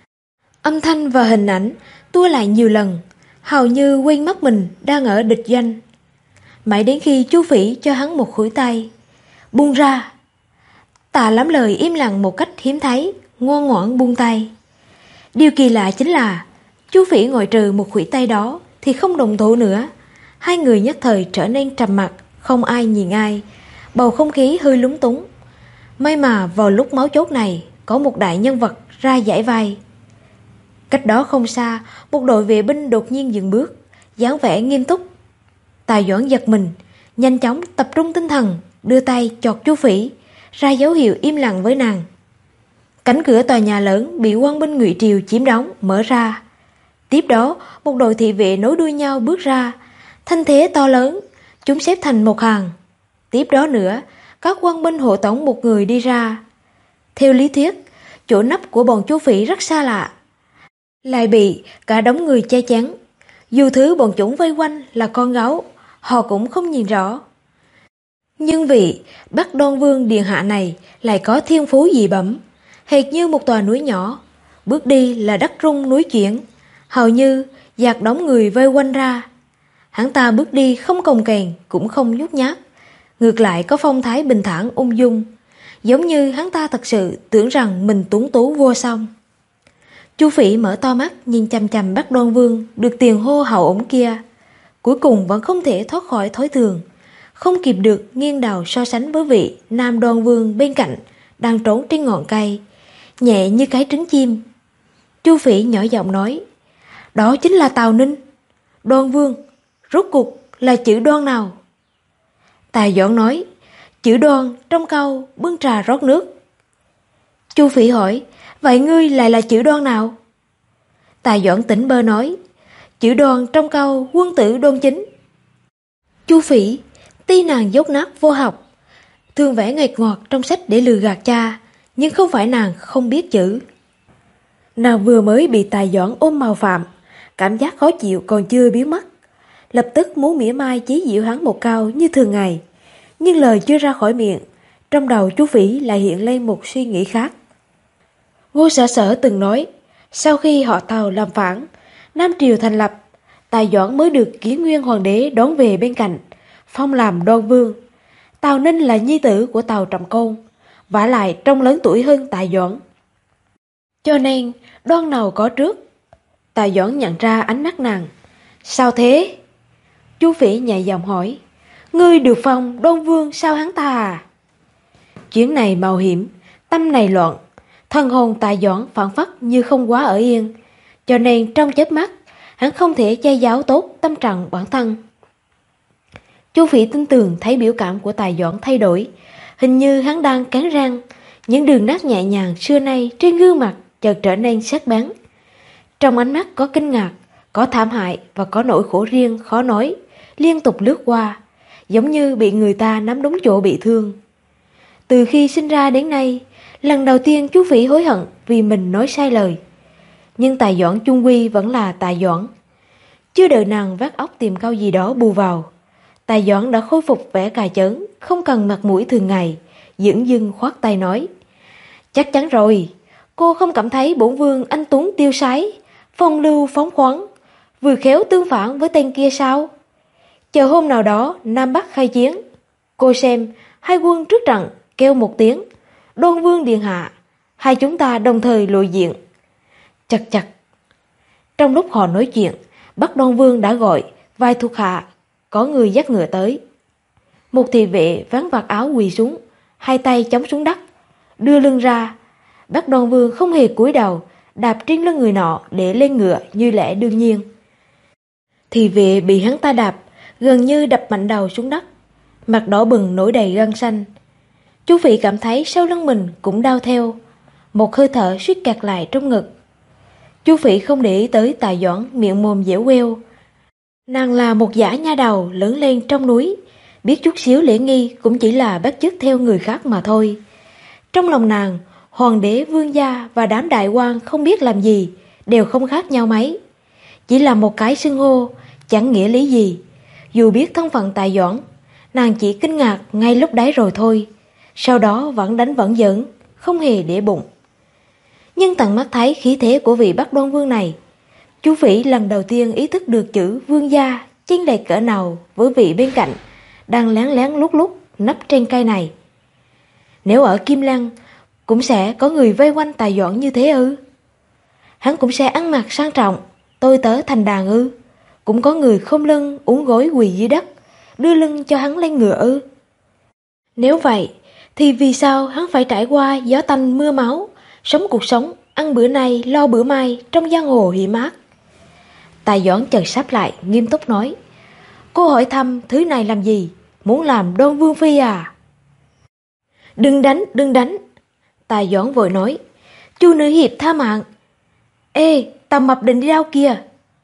Âm thanh và hình ảnh tua lại nhiều lần, hầu như quên mất mình đang ở địch doanh. Mãi đến khi Chu Phỉ cho hắn một khuỷu tay. Buông ra. Tà lắm lời im lặng một cách hiếm thấy, ngoan ngoãn buông tay. Điều kỳ lạ chính là Chu Phỉ ngoại trừ một khuỷu tay đó thì không đồng thủ nữa. Hai người nhất thời trở nên trầm mặc, không ai nhìn ai, bầu không khí hơi lúng túng. May mà vào lúc máu chốt này có một đại nhân vật ra giải vai. Cách đó không xa, một đội vệ binh đột nhiên dừng bước, dáng vẻ nghiêm túc. Tài Doãn giật mình, nhanh chóng tập trung tinh thần, đưa tay chọt Chu Phỉ, ra dấu hiệu im lặng với nàng. Cánh cửa tòa nhà lớn bị quan binh Ngụy Triều chiếm đóng mở ra. Tiếp đó, một đội thị vệ nối đuôi nhau bước ra, thanh thế to lớn, chúng xếp thành một hàng. Tiếp đó nữa, các quan binh hộ tống một người đi ra. Theo lý thuyết, chỗ nấp của bọn Chu Phỉ rất xa lạ, lại bị cả đống người che chắn. Dù thứ bọn chúng vây quanh là con gấu, họ cũng không nhìn rõ. Nhưng vị Bắc Đoan Vương điện hạ này lại có thiên phú dị bẩm, hệt như một tòa núi nhỏ, bước đi là đất rung núi chuyển, hầu như dạt đống người vây quanh ra. Hắn ta bước đi không cồng kềnh cũng không nhút nhát, ngược lại có phong thái bình thản ung dung, giống như hắn ta thật sự tưởng rằng mình tuấn tú vô song. Chu Phỉ mở to mắt nhìn chằm chằm Bắc Đoan Vương được tiền hô hậu ổng kia, cuối cùng vẫn không thể thoát khỏi thói thường, không kịp được nghiêng đầu so sánh với vị Nam Đoan Vương bên cạnh đang trốn trên ngọn cây, nhẹ như cái trứng chim. Chu Phỉ nhỏ giọng nói, đó chính là Tào Ninh. Đoan Vương, rốt cuộc là chữ Đoan nào? Tài Doãn nói, chữ Đoan trong câu bưng trà rót nước. Chu Phỉ hỏi, vậy ngươi lại là chữ Đoan nào? Tài Doãn tỉnh bơ nói, chữ Đoan trong câu quân tử đoan chính. Chu Phỉ, tuy nàng dốt nát vô học, thường vẽ nghịch ngọt trong sách để lừa gạt cha, nhưng không phải nàng không biết chữ. Nàng vừa mới bị Tài Doãn ôm màu phạm, cảm giác khó chịu còn chưa biến mất, lập tức muốn mỉa mai chế giễu hắn một câu như thường ngày. Nhưng lời chưa ra khỏi miệng, trong đầu Chu Phỉ lại hiện lên một suy nghĩ khác. Ngô Sở Sở từng nói, sau khi họ Tào làm phản, Nam Triều thành lập, Tài Doãn mới được Kiến Nguyên Hoàng đế đón về bên cạnh, phong làm Đoan Vương. Tào Ninh là nhi tử của Tào Trọng Côn, vả lại trông lớn tuổi hơn Tài Doãn. Cho nên, Đoan nào có trước. Tài Doãn nhận ra ánh mắt nàng. Sao thế? Chu Phỉ nhẹ giọng hỏi. Ngươi được phòng Đoan Vương sao hắn ta à? Chuyến này mạo hiểm, tâm này loạn, thân hồn Tài Doãn phảng phất như không quá ở yên, cho nên trong chớp mắt hắn không thể che giấu tốt tâm trạng bản thân. Chu Phỉ tin tưởng thấy biểu cảm của Tài Doãn thay đổi, hình như hắn đang cắn răng, những đường nét nhẹ nhàng xưa nay trên gương mặt chợt trở nên sắc bén. Trong ánh mắt có kinh ngạc, có thảm hại và có nỗi khổ riêng khó nói, liên tục lướt qua, giống như bị người ta nắm đúng chỗ bị thương. Từ khi sinh ra đến nay, lần đầu tiên Chu Phỉ hối hận vì mình nói sai lời. Nhưng Tài Doãn chung quy vẫn là Tài Doãn. Chưa đợi nàng vắt óc tìm câu gì đó bù vào, Tài Doãn đã khôi phục vẻ cà chớn, không cần mặt mũi thường ngày, dửng dưng khoát tay nói. Chắc chắn rồi, cô không cảm thấy bổn vương anh tuấn tiêu sái, phong lưu phóng khoáng, vừa khéo tương phản với tên kia sao? Chờ hôm nào đó Nam Bắc khai chiến, cô xem hai quân trước trận kêu một tiếng Đoan Vương điện hạ, hai chúng ta đồng thời lộ diện. Chật chật. Trong lúc họ nói chuyện, Bắc Đoan Vương đã gọi vài thuộc hạ, có người dắt ngựa tới. Một thị vệ vén vạt áo quỳ xuống, hai tay chống xuống đất, đưa lưng ra. Bắc Đoan Vương không hề cúi đầu, đạp trên lưng người nọ để lên ngựa như lẽ đương nhiên. Thị vệ bị hắn ta đạp, gần như đập mạnh đầu xuống đất, mặt đỏ bừng nổi đầy gân xanh. Chu Phỉ cảm thấy sau lưng mình cũng đau theo, một hơi thở suýt kẹt lại trong ngực. Chu Phỉ không để ý tới Tài Doãn miệng mồm dẻo queo. Nàng là một dã nha đầu lớn lên trong núi, biết chút xíu lễ nghi cũng chỉ là bắt chước theo người khác mà thôi. Trong lòng nàng, hoàng đế vương gia và đám đại quan không biết làm gì đều không khác nhau mấy, chỉ là một cái xưng hô, chẳng nghĩa lý gì. Dù biết thân phận Tài Doãn, nàng chỉ kinh ngạc ngay lúc đấy rồi thôi, sau đó vẫn đánh vẫn giỡn, không hề để bụng. Nhưng tận mắt thấy khí thế của vị Bắc Đoan Vương này, Chu Phỉ lần đầu tiên ý thức được chữ vương gia chênh lệch cỡ nào với vị bên cạnh đang lén lén lút lút nấp trên cây này. Nếu ở Kim Lăng cũng sẽ có người vây quanh Tài Doãn như thế ư? Hắn cũng sẽ ăn mặc sang trọng, tôi tớ thành đàn ư? Cũng có người khom lưng uốn gối quỳ dưới đất, đưa lưng cho hắn lên ngựa ư? Nếu vậy thì vì sao hắn phải trải qua gió tanh mưa máu, sống cuộc sống ăn bữa nay lo bữa mai trong giang hồ hiểm ác? Tài Doãn chợt sắp lại, nghiêm túc nói. Cô hỏi thăm thứ này làm gì? Muốn làm Đoan Vương phi à? Đừng đánh, đừng đánh. Tài Doãn vội nói. Chu nữ hiệp tha mạng. Ê, Tào Mập định đi đâu kìa?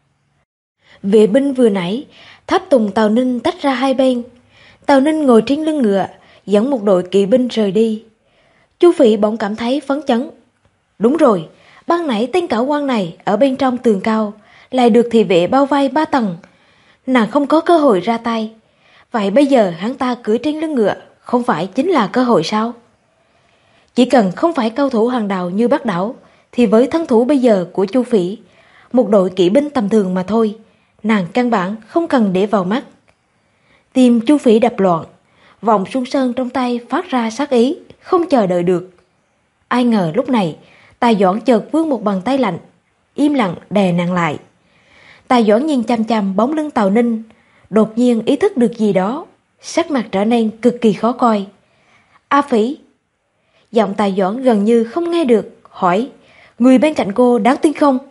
Vệ binh vừa nãy, tháp tùng Tào Ninh tách ra hai bên. Tào Ninh ngồi trên lưng ngựa, dẫn một đội kỵ binh rời đi. Chu Phỉ bỗng cảm thấy phấn chấn. Đúng rồi, ban nãy tên cảo quan này ở bên trong tường cao lại được thị vệ bao vây 3 tầng. Nàng không có cơ hội ra tay. Vậy bây giờ hắn ta cưỡi trên lưng ngựa không phải chính là cơ hội sao? Chỉ cần không phải cao thủ hàng đầu như Bác Đảo, thì với thân thủ bây giờ của Chu Phỉ, một đội kỵ binh tầm thường mà thôi, nàng căn bản không cần để vào mắt. Tim Chu Phỉ đập loạn, vòng xuân sơn trong tay phát ra sát ý, không chờ đợi được. Ai ngờ lúc này, Tài Doãn chợt vươn một bàn tay lạnh, im lặng đè nàng lại. Tài Doãn nhìn chăm chăm bóng lưng Tào Ninh, đột nhiên ý thức được gì đó, sắc mặt trở nên cực kỳ khó coi. A Phỉ. Giọng Tài Doãn gần như không nghe được, hỏi, người bên cạnh cô đáng tin không?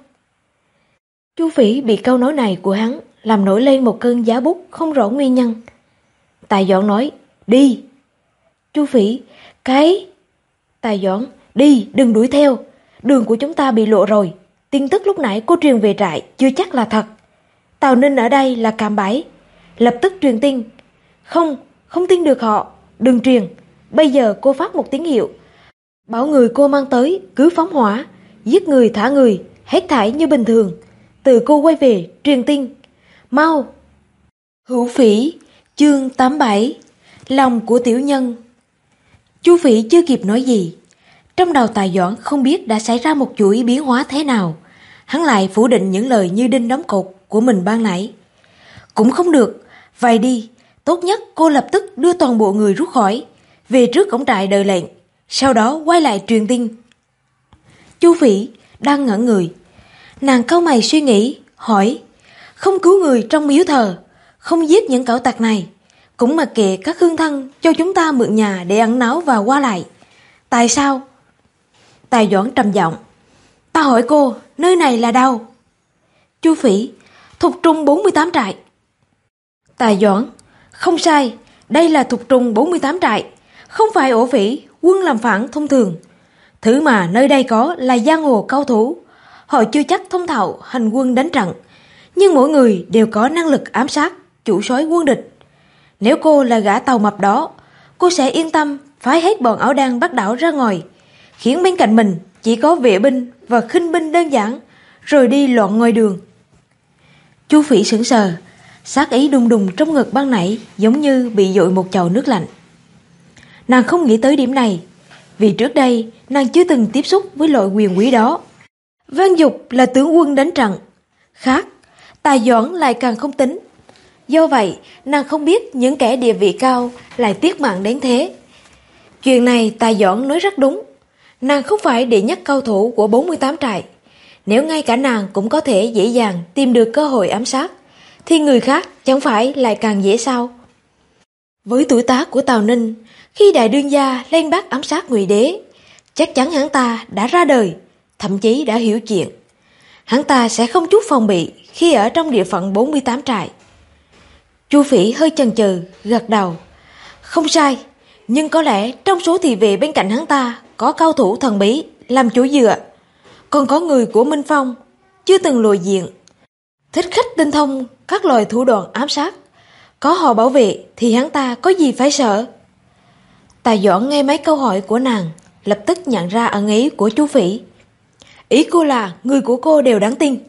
Chu Phỉ bị câu nói này của hắn làm nổi lên một cơn giá bút không rõ nguyên nhân. Tài Doãn nói, đi. Chu Phỉ, cái... Tài Doãn, đi, đừng đuổi theo. Đường của chúng ta bị lộ rồi. Tin tức lúc nãy cô truyền về trại chưa chắc là thật. Tào Ninh ở đây là cạm bẫy. Lập tức truyền tin. Không, không tin được họ. Đừng truyền. Bây giờ cô phát một tín hiệu. Bảo người cô mang tới cứ phóng hỏa, giết người thả người, hết thảy như bình thường. Từ cô quay về truyền tin. Mau. Hữu Phỉ, chương 87. Lòng của tiểu nhân. Chu Phỉ chưa kịp nói gì, trong đầu Tài Doãn không biết đã xảy ra một chuỗi biến hóa thế nào. Hắn lại phủ định những lời như đinh đóng cột của mình ban nãy. Cũng không được, vậy đi, tốt nhất cô lập tức đưa toàn bộ người rút khỏi, về trước cổng trại đợi lệnh, sau đó quay lại truyền tin. Chu Phỉ, đang ngẩn người. Nàng cau mày suy nghĩ, hỏi: không cứu người trong miếu thờ, không giết những cẩu tặc này, cũng mặc kệ các hương thân cho chúng ta mượn nhà để ẩn náu và qua lại, tại sao? Tài Doãn trầm giọng: ta hỏi cô, nơi này là đâu? Chu Phỉ: Thục Trung 48 trại. Tài Doãn: không sai, đây là Thục Trung 48 trại, không phải ổ phỉ, quân làm phản thông thường. Thứ mà nơi đây có là giang hồ cao thủ, họ chưa chắc thông thạo hành quân đánh trận, nhưng mỗi người đều có năng lực ám sát, chủ soái quân địch. Nếu cô là gã tàu mập đó, cô sẽ yên tâm phái hết bọn áo đen Bắc đảo ra ngoài, khiến bên cạnh mình chỉ có vệ binh và khinh binh đơn giản, rồi đi loạn ngoài đường. Chu Phỉ sững sờ, sát ý đùng đùng trong ngực ban nãy giống như bị dội một chậu nước lạnh. Nàng không nghĩ tới điểm này, vì trước đây nàng chưa từng tiếp xúc với loại quyền quý đó. Văn Dục là tướng quân đánh trận, khác, Tài Doãn lại càng không tính. Do vậy, nàng không biết những kẻ địa vị cao lại tiếc mạng đến thế. Chuyện này Tài Doãn nói rất đúng. Nàng không phải đệ nhất cao thủ của 48 trại. Nếu ngay cả nàng cũng có thể dễ dàng tìm được cơ hội ám sát, thì người khác chẳng phải lại càng dễ sao? Với tuổi tác của Tào Ninh, khi đại đương gia lên bắt ám sát Ngụy Đế, chắc chắn hắn ta đã ra đời, thậm chí đã hiểu chuyện. Hắn ta sẽ không chút phòng bị khi ở trong địa phận 48 trại. Chu Phỉ hơi chần chừ, gật đầu. Không sai, nhưng có lẽ trong số thị vệ bên cạnh hắn ta có cao thủ thần bí làm chỗ dựa, còn có người của Minh Phong chưa từng lộ diện, thích khách tinh thông các loại thủ đoạn ám sát. Có họ bảo vệ thì hắn ta có gì phải sợ? Tài Doãn nghe mấy câu hỏi của nàng, lập tức nhận ra ẩn ý của Chu Phỉ. Ý cô là người của cô đều đáng tin.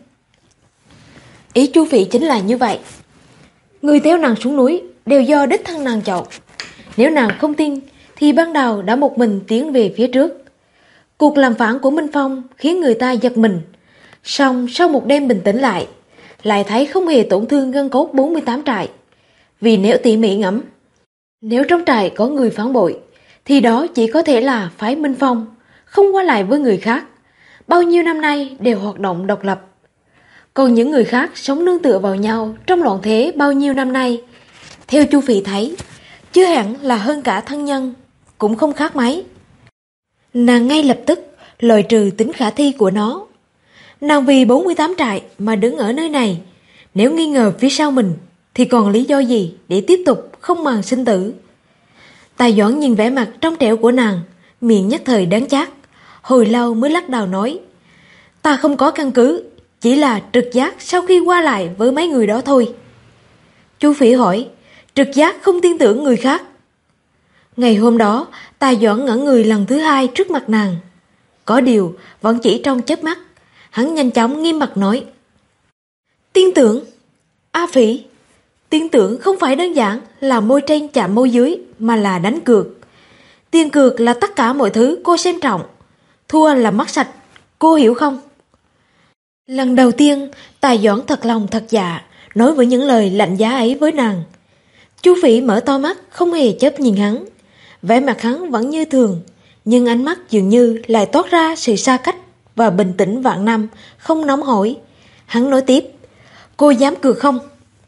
Ý Chu Phỉ chính là như vậy. Người theo nàng xuống núi đều do đích thân nàng chọn. Nếu nàng không tin thì ban đầu đã một mình tiến về phía trước. Cuộc làm phản của Minh Phong khiến người ta giật mình. Song sau một đêm bình tĩnh lại thấy không hề tổn thương gân cốt 48 trại. Vì nếu tỉ mỉ ngẫm, nếu trong trại có người phản bội, thì đó chỉ có thể là phái Minh Phong, không qua lại với người khác. Bao nhiêu năm nay đều hoạt động độc lập. Còn những người khác sống nương tựa vào nhau trong loạn thế bao nhiêu năm nay, theo Chu Phỉ thấy, chưa hẳn là hơn cả thân nhân, cũng không khác mấy. Nàng ngay lập tức loại trừ tính khả thi của nó. Nàng vì 48 trại mà đứng ở nơi này, nếu nghi ngờ phía sau mình thì còn lý do gì để tiếp tục không màng sinh tử? Tài Doãn nhìn vẻ mặt trong trẻo của nàng, miệng nhất thời đáng chát, hồi lâu mới lắc đầu nói: ta không có căn cứ, chỉ là trực giác sau khi qua lại với mấy người đó thôi. Chu Phỉ hỏi: trực giác không tin tưởng người khác? Ngày hôm đó, Tài Doãn ngẩn người lần thứ hai trước mặt nàng. Có điều, vẫn chỉ trong chớp mắt, hắn nhanh chóng nghiêm mặt nói: tin tưởng? A Phỉ, tin tưởng không phải đơn giản là môi trên chạm môi dưới, mà là đánh cược. Tiền cược là tất cả mọi thứ cô xem trọng, thua là mất sạch, cô hiểu không? Lần đầu tiên, Tài Doãn thật lòng thật dạ nói với những lời lạnh giá ấy với nàng. Chu Phỉ mở to mắt không hề chớp nhìn hắn. Vẻ mặt hắn vẫn như thường, nhưng ánh mắt dường như lại toát ra sự xa cách và bình tĩnh vạn năm, không nóng hổi. Hắn nói tiếp: cô dám cược không?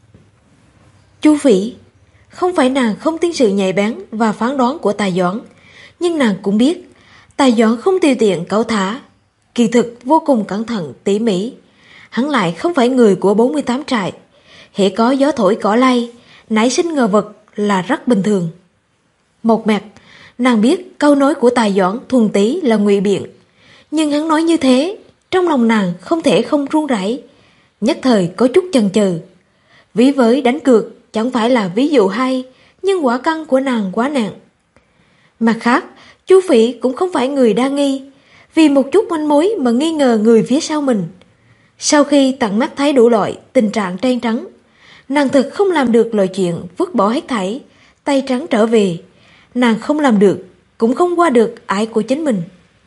Chu Phỉ, không phải nàng không tin sự nhạy bén và phán đoán của Tài Doãn, nhưng nàng cũng biết Tài Doãn không tùy tiện cẩu thả, kỳ thực vô cùng cẩn thận tỉ mỉ. Hắn lại không phải người của 48 trại, hễ có gió thổi cỏ lay, nảy sinh ngờ vực là rất bình thường. Một mặt, nàng biết câu nói của Tài Doãn thuần túy là ngụy biện, nhưng hắn nói như thế, trong lòng nàng không thể không run rẩy, nhất thời có chút chần chừ. Ví với đánh cược chẳng phải là ví dụ hay, nhưng quả căn của nàng quá nặng. Mặt khác, Chu Phỉ cũng không phải người đa nghi, vì một chút manh mối mà nghi ngờ người phía sau mình. Sau khi tận mắt thấy đủ loại tình trạng đen trắng, nàng thực không làm được loại chuyện vứt bỏ hết thảy, tay trắng trở về. Nàng không làm được, cũng không qua được ải của chính mình.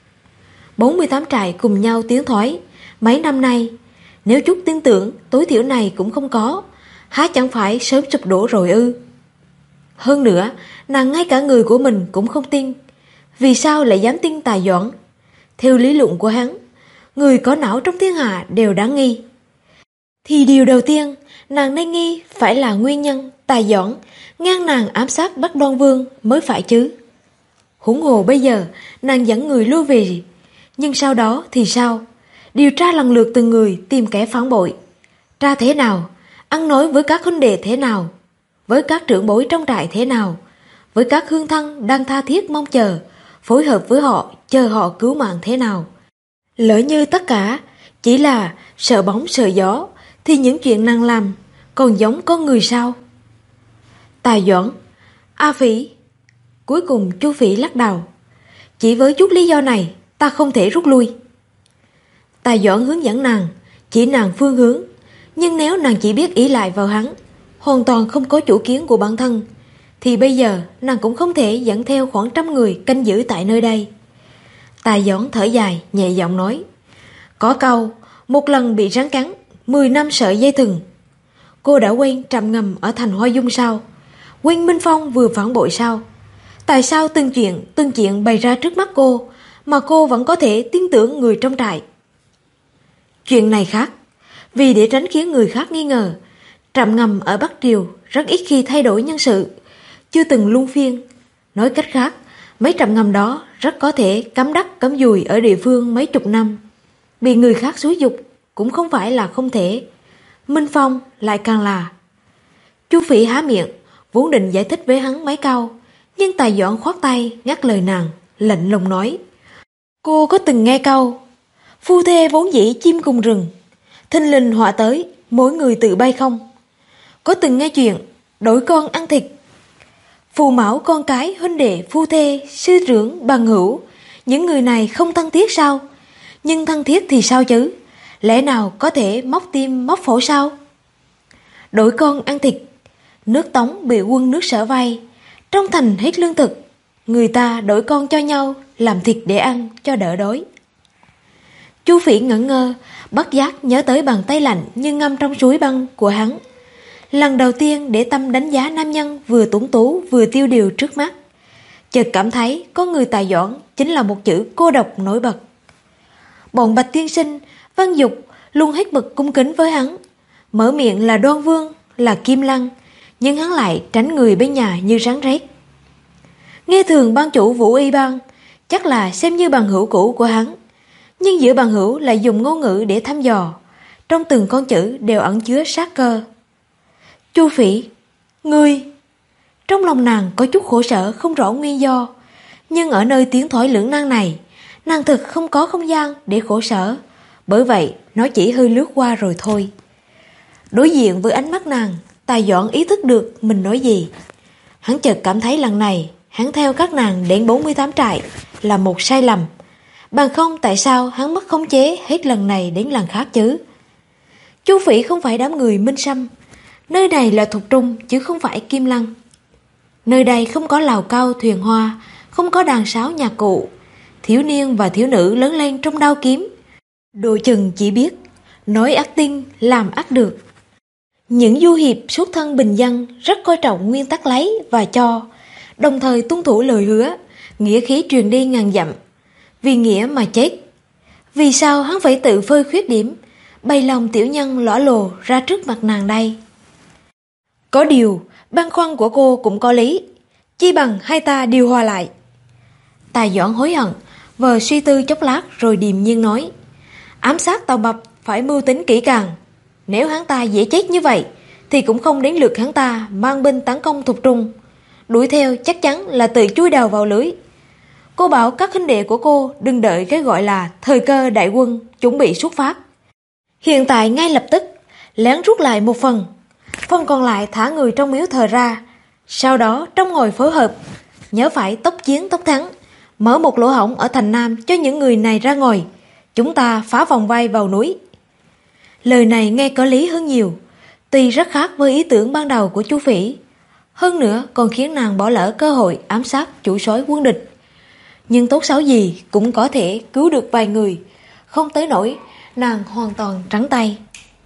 48 trại cùng nhau tiến thoái mấy năm nay, nếu chút tin tưởng tối thiểu này cũng không có, há chẳng phải sớm sụp đổ rồi ư? Hơn nữa, nàng ngay cả người của mình cũng không tin, vì sao lại dám tin Tài Doãn? Theo lý luận của hắn, người có não trong thiên hạ đều đáng nghi. Thì điều đầu tiên nàng nên nghi phải là nguyên nhân Tài Doãn ngăn nàng ám sát Bắc Đoan Vương mới phải chứ. Huống hồ bây giờ nàng dẫn người lui về, nhưng sau đó thì sao? Điều tra lần lượt từng người tìm kẻ phản bội. Tra thế nào? Ăn nói với các huynh đệ thế nào? Với các trưởng bối trong trại thế nào? Với các hương thân đang tha thiết mong chờ, phối hợp với họ chờ họ cứu mạng thế nào? Lỡ như tất cả chỉ là sợ bóng sợ gió, thì những chuyện nàng làm còn giống con người sao? Tài Doãn, A Phỉ. Cuối cùng Chu Phỉ lắc đầu. Chỉ với chút lý do này ta không thể rút lui. Tài Doãn hướng dẫn nàng, chỉ nàng phương hướng. Nhưng nếu nàng chỉ biết ỷ lại vào hắn, hoàn toàn không có chủ kiến của bản thân, thì bây giờ nàng cũng không thể dẫn theo khoảng 100 người canh giữ tại nơi đây. Tài Doãn thở dài, nhẹ giọng nói. Có câu, một lần bị rắn cắn, 10 năm sợ dây thừng. Cô đã quen trầm ngầm ở thành Hoa Dung sao? Quen Minh Phong vừa phản bội sao? Tại sao từng chuyện bày ra trước mắt cô, mà cô vẫn có thể tin tưởng người trong trại? Chuyện này khác. Vì để tránh khiến người khác nghi ngờ, trầm ngầm ở Bắc Triều rất ít khi thay đổi nhân sự, chưa từng luân phiên. Nói cách khác, mấy trầm ngầm đó rất có thể cắm đắc cắm dùi ở địa phương mấy chục năm. Bị người khác xúi giục cũng không phải là không thể. Minh Phong lại càng là. Chu Phỉ há miệng, vốn định giải thích với hắn mấy câu, nhưng Tài Doãn khoát tay ngắt lời nàng, lạnh lùng nói. Cô có từng nghe câu phu thê vốn dĩ chim cùng rừng, thinh linh họa tới, mỗi người tự bay không? Có từng nghe chuyện đổi con ăn thịt? Phù mẫu con cái, huynh đệ, phu thê, sư trưởng, bằng hữu, những người này không thân thiết sao? Nhưng thân thiết thì sao chứ? Lẽ nào có thể móc tim móc phổi sao? Đổi con ăn thịt. Nước Tống bị quân nước Sở vây, trong thành hết lương thực, người ta đổi con cho nhau làm thịt để ăn cho đỡ đói. Chu Phỉ ngẩn ngơ, bất giác nhớ tới bàn tay lạnh như ngâm trong suối băng của hắn. Lần đầu tiên để tâm đánh giá nam nhân vừa tuấn tú vừa tiêu điều trước mắt, chợt cảm thấy có người Tài Doãn chính là một chữ cô độc nổi bật. Bọn Bạch tiên sinh, Văn Dục luôn hết mực cung kính với hắn, mở miệng là Đoan Vương, là Kim Lăng, nhưng hắn lại tránh người bên nhà như rắn rết. Nghe thường ban chủ Vũ Y Bang chắc là xem như bằng hữu cũ của hắn, nhưng giữa bằng hữu lại dùng ngôn ngữ để thăm dò, trong từng con chữ đều ẩn chứa sát cơ. Chu Phỉ, ngươi. Trong lòng nàng có chút khổ sở không rõ nguyên do, nhưng ở nơi tiếng thổi lưỡng nan này, nàng thực không có không gian để khổ sở, bởi vậy nó chỉ hơi lướt qua rồi thôi. Đối diện với ánh mắt nàng, Tài Doãn ý thức được mình nói gì. Hắn chợt cảm thấy lần này hắn theo các nàng đến 48 trại là một sai lầm. Bằng không tại sao hắn mất khống chế hết lần này đến lần khác chứ? Chu Phỉ không phải đám người Minh Sâm. Nơi này là Thục Trung chứ không phải Kim Lăng. Nơi đây không có lào cao thuyền hoa, không có đàn sáo nhạc cụ. Thiếu niên và thiếu nữ lớn lên trong đao kiếm. Đồ chừng chỉ biết nói ác tinh, làm ác được. Những du hiệp xuất thân bình dân rất coi trọng nguyên tắc lấy và cho, đồng thời tuân thủ lời hứa, nghĩa khí truyền đi ngàn dặm. Vì nghĩa mà chết. Vì sao hắn phải tự phơi khuyết điểm, bày lòng tiểu nhân lõa lồ ra trước mặt nàng đây? Có điều, băn khoăn của cô cũng có lý. Chi bằng hai ta điều hòa lại. Tài Doãn hối hận, vờ suy tư chốc lát rồi điềm nhiên nói. Ám sát Tào Bập phải mưu tính kỹ càng. Nếu hắn ta dễ chết như vậy, thì cũng không đến lượt hắn ta mang binh tấn công Thục Trung. Đuổi theo chắc chắn là tự chui đầu vào lưới. Cô bảo các huynh đệ của cô đừng đợi cái gọi là thời cơ đại quân chuẩn bị xuất phát. Hiện tại ngay lập tức lén rút lại một phần còn lại thả người trong miếu thờ ra. Sau đó trong ngồi phối hợp, nhớ phải tốc chiến tốc thắng, mở một lỗ hổng ở thành Nam cho những người này ra ngồi. Chúng ta phá vòng vây vào núi. Lời này nghe có lý hơn nhiều, tuy rất khác với ý tưởng ban đầu của Chu Phỉ, hơn nữa còn khiến nàng bỏ lỡ cơ hội ám sát chủ soái quân địch. Nhưng tốt xấu gì cũng có thể cứu được vài người, không tới nỗi nàng hoàn toàn trắng tay.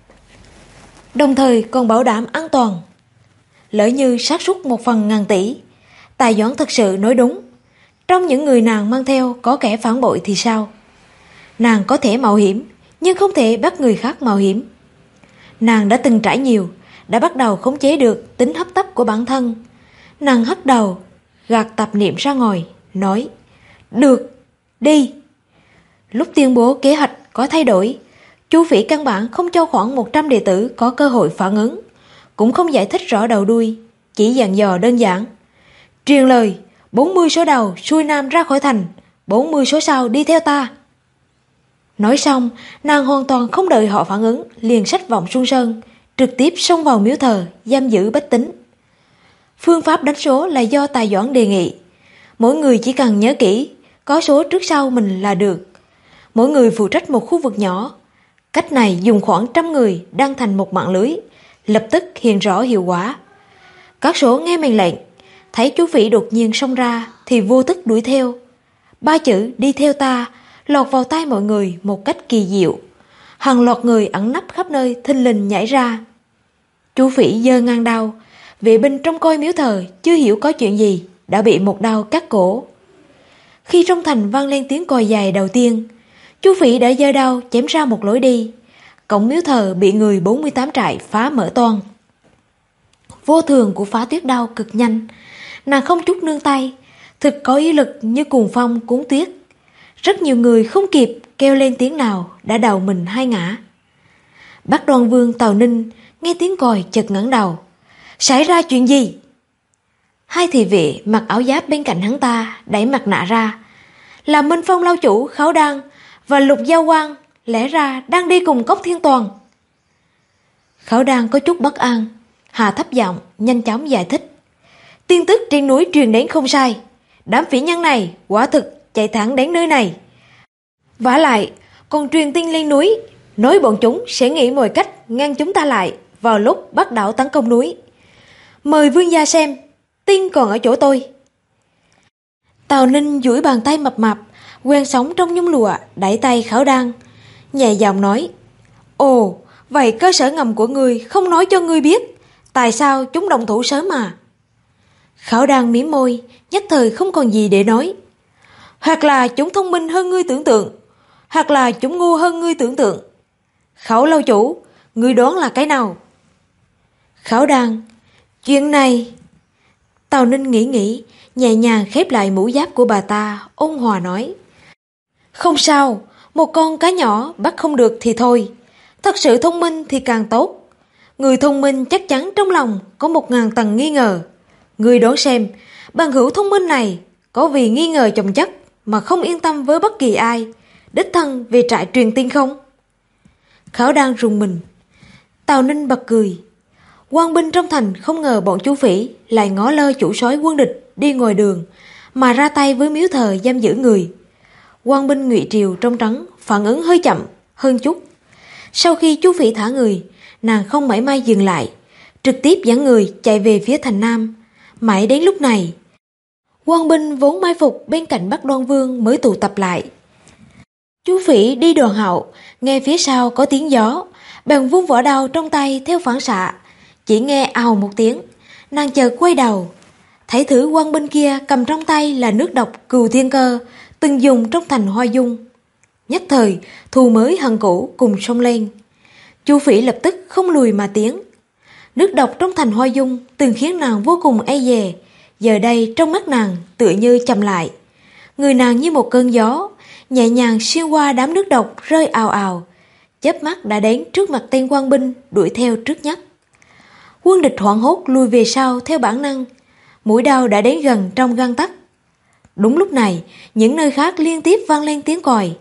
Đồng thời còn bảo đảm an toàn. Lỡ như sát suất 1/1000 tỷ, Tài Doãn thật sự nói đúng. Trong những người nàng mang theo có kẻ phản bội thì sao? Nàng có thể mạo hiểm, nhưng không thể bắt người khác mạo hiểm. Nàng đã từng trải nhiều, đã bắt đầu khống chế được tính hấp tấp của bản thân. Nàng hất đầu, gạt tạp niệm ra ngoài, nói: "Được, đi." Lúc tuyên bố kế hoạch có thay đổi, Chu Phỉ căn bản không cho khoảng 100 đệ tử có cơ hội phản ứng, cũng không giải thích rõ đầu đuôi, chỉ dặn dò đơn giản: "Truyền lời, 40 số đầu xuôi nam ra khỏi thành, 40 số sau đi theo ta." Nói xong, nàng hoàn toàn không đợi họ phản ứng, liền xách vọng Xuân Sơn, trực tiếp xông vào miếu thờ, giam giữ bách tính. Phương pháp đánh số là do Tài Doãn đề nghị. Mỗi người chỉ cần nhớ kỹ, có số trước sau mình là được. Mỗi người phụ trách một khu vực nhỏ. Cách này dùng khoảng 100 người đan thành một mạng lưới, lập tức hiện rõ hiệu quả. Các số nghe mệnh lệnh, thấy Chu Phỉ đột nhiên xông ra thì vô thức đuổi theo. 3 chữ "đi theo ta" lọt vào tai mọi người một cách kỳ diệu. Hàng loạt người ẩn nấp khắp nơi thình lình nhảy ra. Chu Phỉ giơ ngang đao, vệ binh trong coi miếu thờ chưa hiểu có chuyện gì đã bị một đao cắt cổ. Khi trong thành vang lên tiếng còi dài đầu tiên, Chu Phỉ đã giơ đao chém ra một lối đi. Cổng miếu thờ bị người 48 trại phá mở toang. Vô thường của Phá Tuyết đao cực nhanh, nàng không chút nương tay, thực có ý lực như cuồng phong cuốn tuyết. Rất nhiều người không kịp kêu lên tiếng nào đã đầu mình hai ngã. Bắc Đoan Vương Tào Ninh nghe tiếng còi chợt ngẩng đầu. Xảy ra chuyện gì? Hai thị vệ mặc áo giáp bên cạnh hắn ta đẩy mặt nạ ra. Là Minh Phong Lâu chủ Khấu Đan và Lục Giao Quang lẽ ra đang đi cùng Cốc Thiên Toàn. Khấu Đan có chút bất an, hạ thấp giọng nhanh chóng giải thích. Tin tức trên núi truyền đến không sai, đám phỉ nhân này quả thực chạy thẳng đến nơi này. Vả lại còn truyền tin lên núi, nói bọn chúng sẽ nghĩ mọi cách ngăn chúng ta lại vào lúc bắt đảo tấn công núi. Mời vương gia xem, tin còn ở chỗ tôi. Tào Ninh duỗi bàn tay mập mạp quen sống trong nhung lụa đẩy tay Khấu Đan, nhẹ giọng nói: Ồ, vậy cơ sở ngầm của ngươi không nói cho ngươi biết, tại sao chúng động thủ sớm mà? Khấu Đan mím môi, nhất thời không còn gì để nói. Hoặc là chúng thông minh hơn ngươi tưởng tượng, hoặc là chúng ngu hơn ngươi tưởng tượng. Khấu lâu chủ, ngươi đoán là cái nào? Khấu Đan: Chuyện này... Tào Ninh nghĩ, nhẹ nhàng khép lại mũ giáp của bà ta, ôn hòa nói: Không sao, một con cá nhỏ bắt không được thì thôi, thật sự thông minh thì càng tốt. Người thông minh chắc chắn trong lòng có 1000 tầng nghi ngờ. Người đoán xem, bằng hữu thông minh này có vì nghi ngờ chồng chất mà không yên tâm với bất kỳ ai, đích thân về trại truyền tin không? Khấu Đan rùng mình. Tào Ninh bật cười. Quan binh trong thành không ngờ bọn Chu Phỉ lại ngó lơ chủ soái quân địch đi ngoài đường mà ra tay với miếu thờ giam giữ người. Quan binh Ngụy Triều trong trắng phản ứng hơi chậm hơn chút. Sau khi Chu Phỉ thả người, nàng không mảy may dừng lại, trực tiếp dẫn người chạy về phía thành Nam. Mãi đến lúc này, quan binh vốn mai phục bên cạnh Bắc Đoan Vương mới tụ tập lại. Chu Phỉ đi đoàn hậu, nghe phía sau có tiếng gió, bèn vung vỏ đao trong tay theo phản xạ. Chỉ nghe ào một tiếng, nàng chợt quay đầu, thấy thử quan binh kia cầm trong tay là nước độc Cừu Thiên Cơ, từng dùng trong thành Hoa Dung. Nhất thời, thù mới hận cũ cùng xông lên. Chu Phỉ lập tức không lùi mà tiến. Nước độc trong thành Hoa Dung từng khiến nàng vô cùng e dè, giờ đây trong mắt nàng tựa như chậm lại. Người nàng như một cơn gió, nhẹ nhàng xuyên qua đám nước độc rơi ào ào, chớp mắt đã đến trước mặt tên quan binh đuổi theo trước nhất. Quân địch hoảng hốt lùi về sau theo bản năng, mũi đao đã đến gần trong gang tấc. Đúng lúc này, những nơi khác liên tiếp vang lên tiếng còi.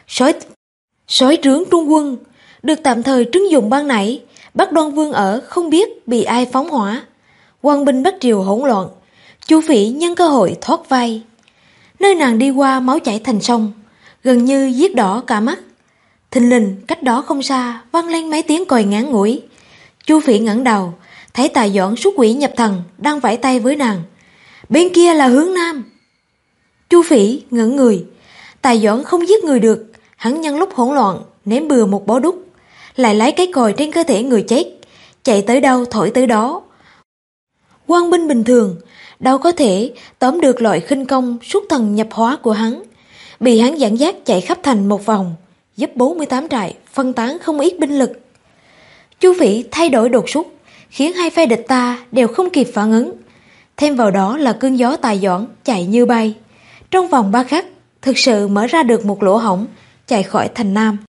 Sói trướng trung quân, được tạm thời trấn dụng ban nãy, Bắc Đoan Vương ở không biết bị ai phóng hỏa. Quan binh Bắc Triều hỗn loạn, Chu Phỉ nhân cơ hội thoát vai. Nơi nàng đi qua máu chảy thành sông, gần như giết đỏ cả mắt. Thình lình cách đó không xa vang lên mấy tiếng còi ngắn ngủi. Chu Phỉ ngẩng đầu, thấy Tài Doãn xuất quỷ nhập thần đang vẫy tay với nàng. Bên kia là hướng nam. Chu Phỉ ngẩn người. Tài Doãn không giết người được, hắn nhân lúc hỗn loạn ném bừa một bó đúc, lại lấy cái còi trên cơ thể người chết, chạy tới đâu thổi tới đó. Quan binh bình thường đâu có thể tóm được loại khinh công xuất thần nhập hóa của hắn, bị hắn dẫn dắt chạy khắp thành một vòng, giúp 48 trại phân tán không ít binh lực. Chu Vĩ thay đổi đột xuất, khiến hai phe địch ta đều không kịp phản ứng. Thêm vào đó là cơn gió Tài Doãn chạy như bay. Trong vòng 3 khắc, thực sự mở ra được một lỗ hổng, chạy khỏi thành Nam.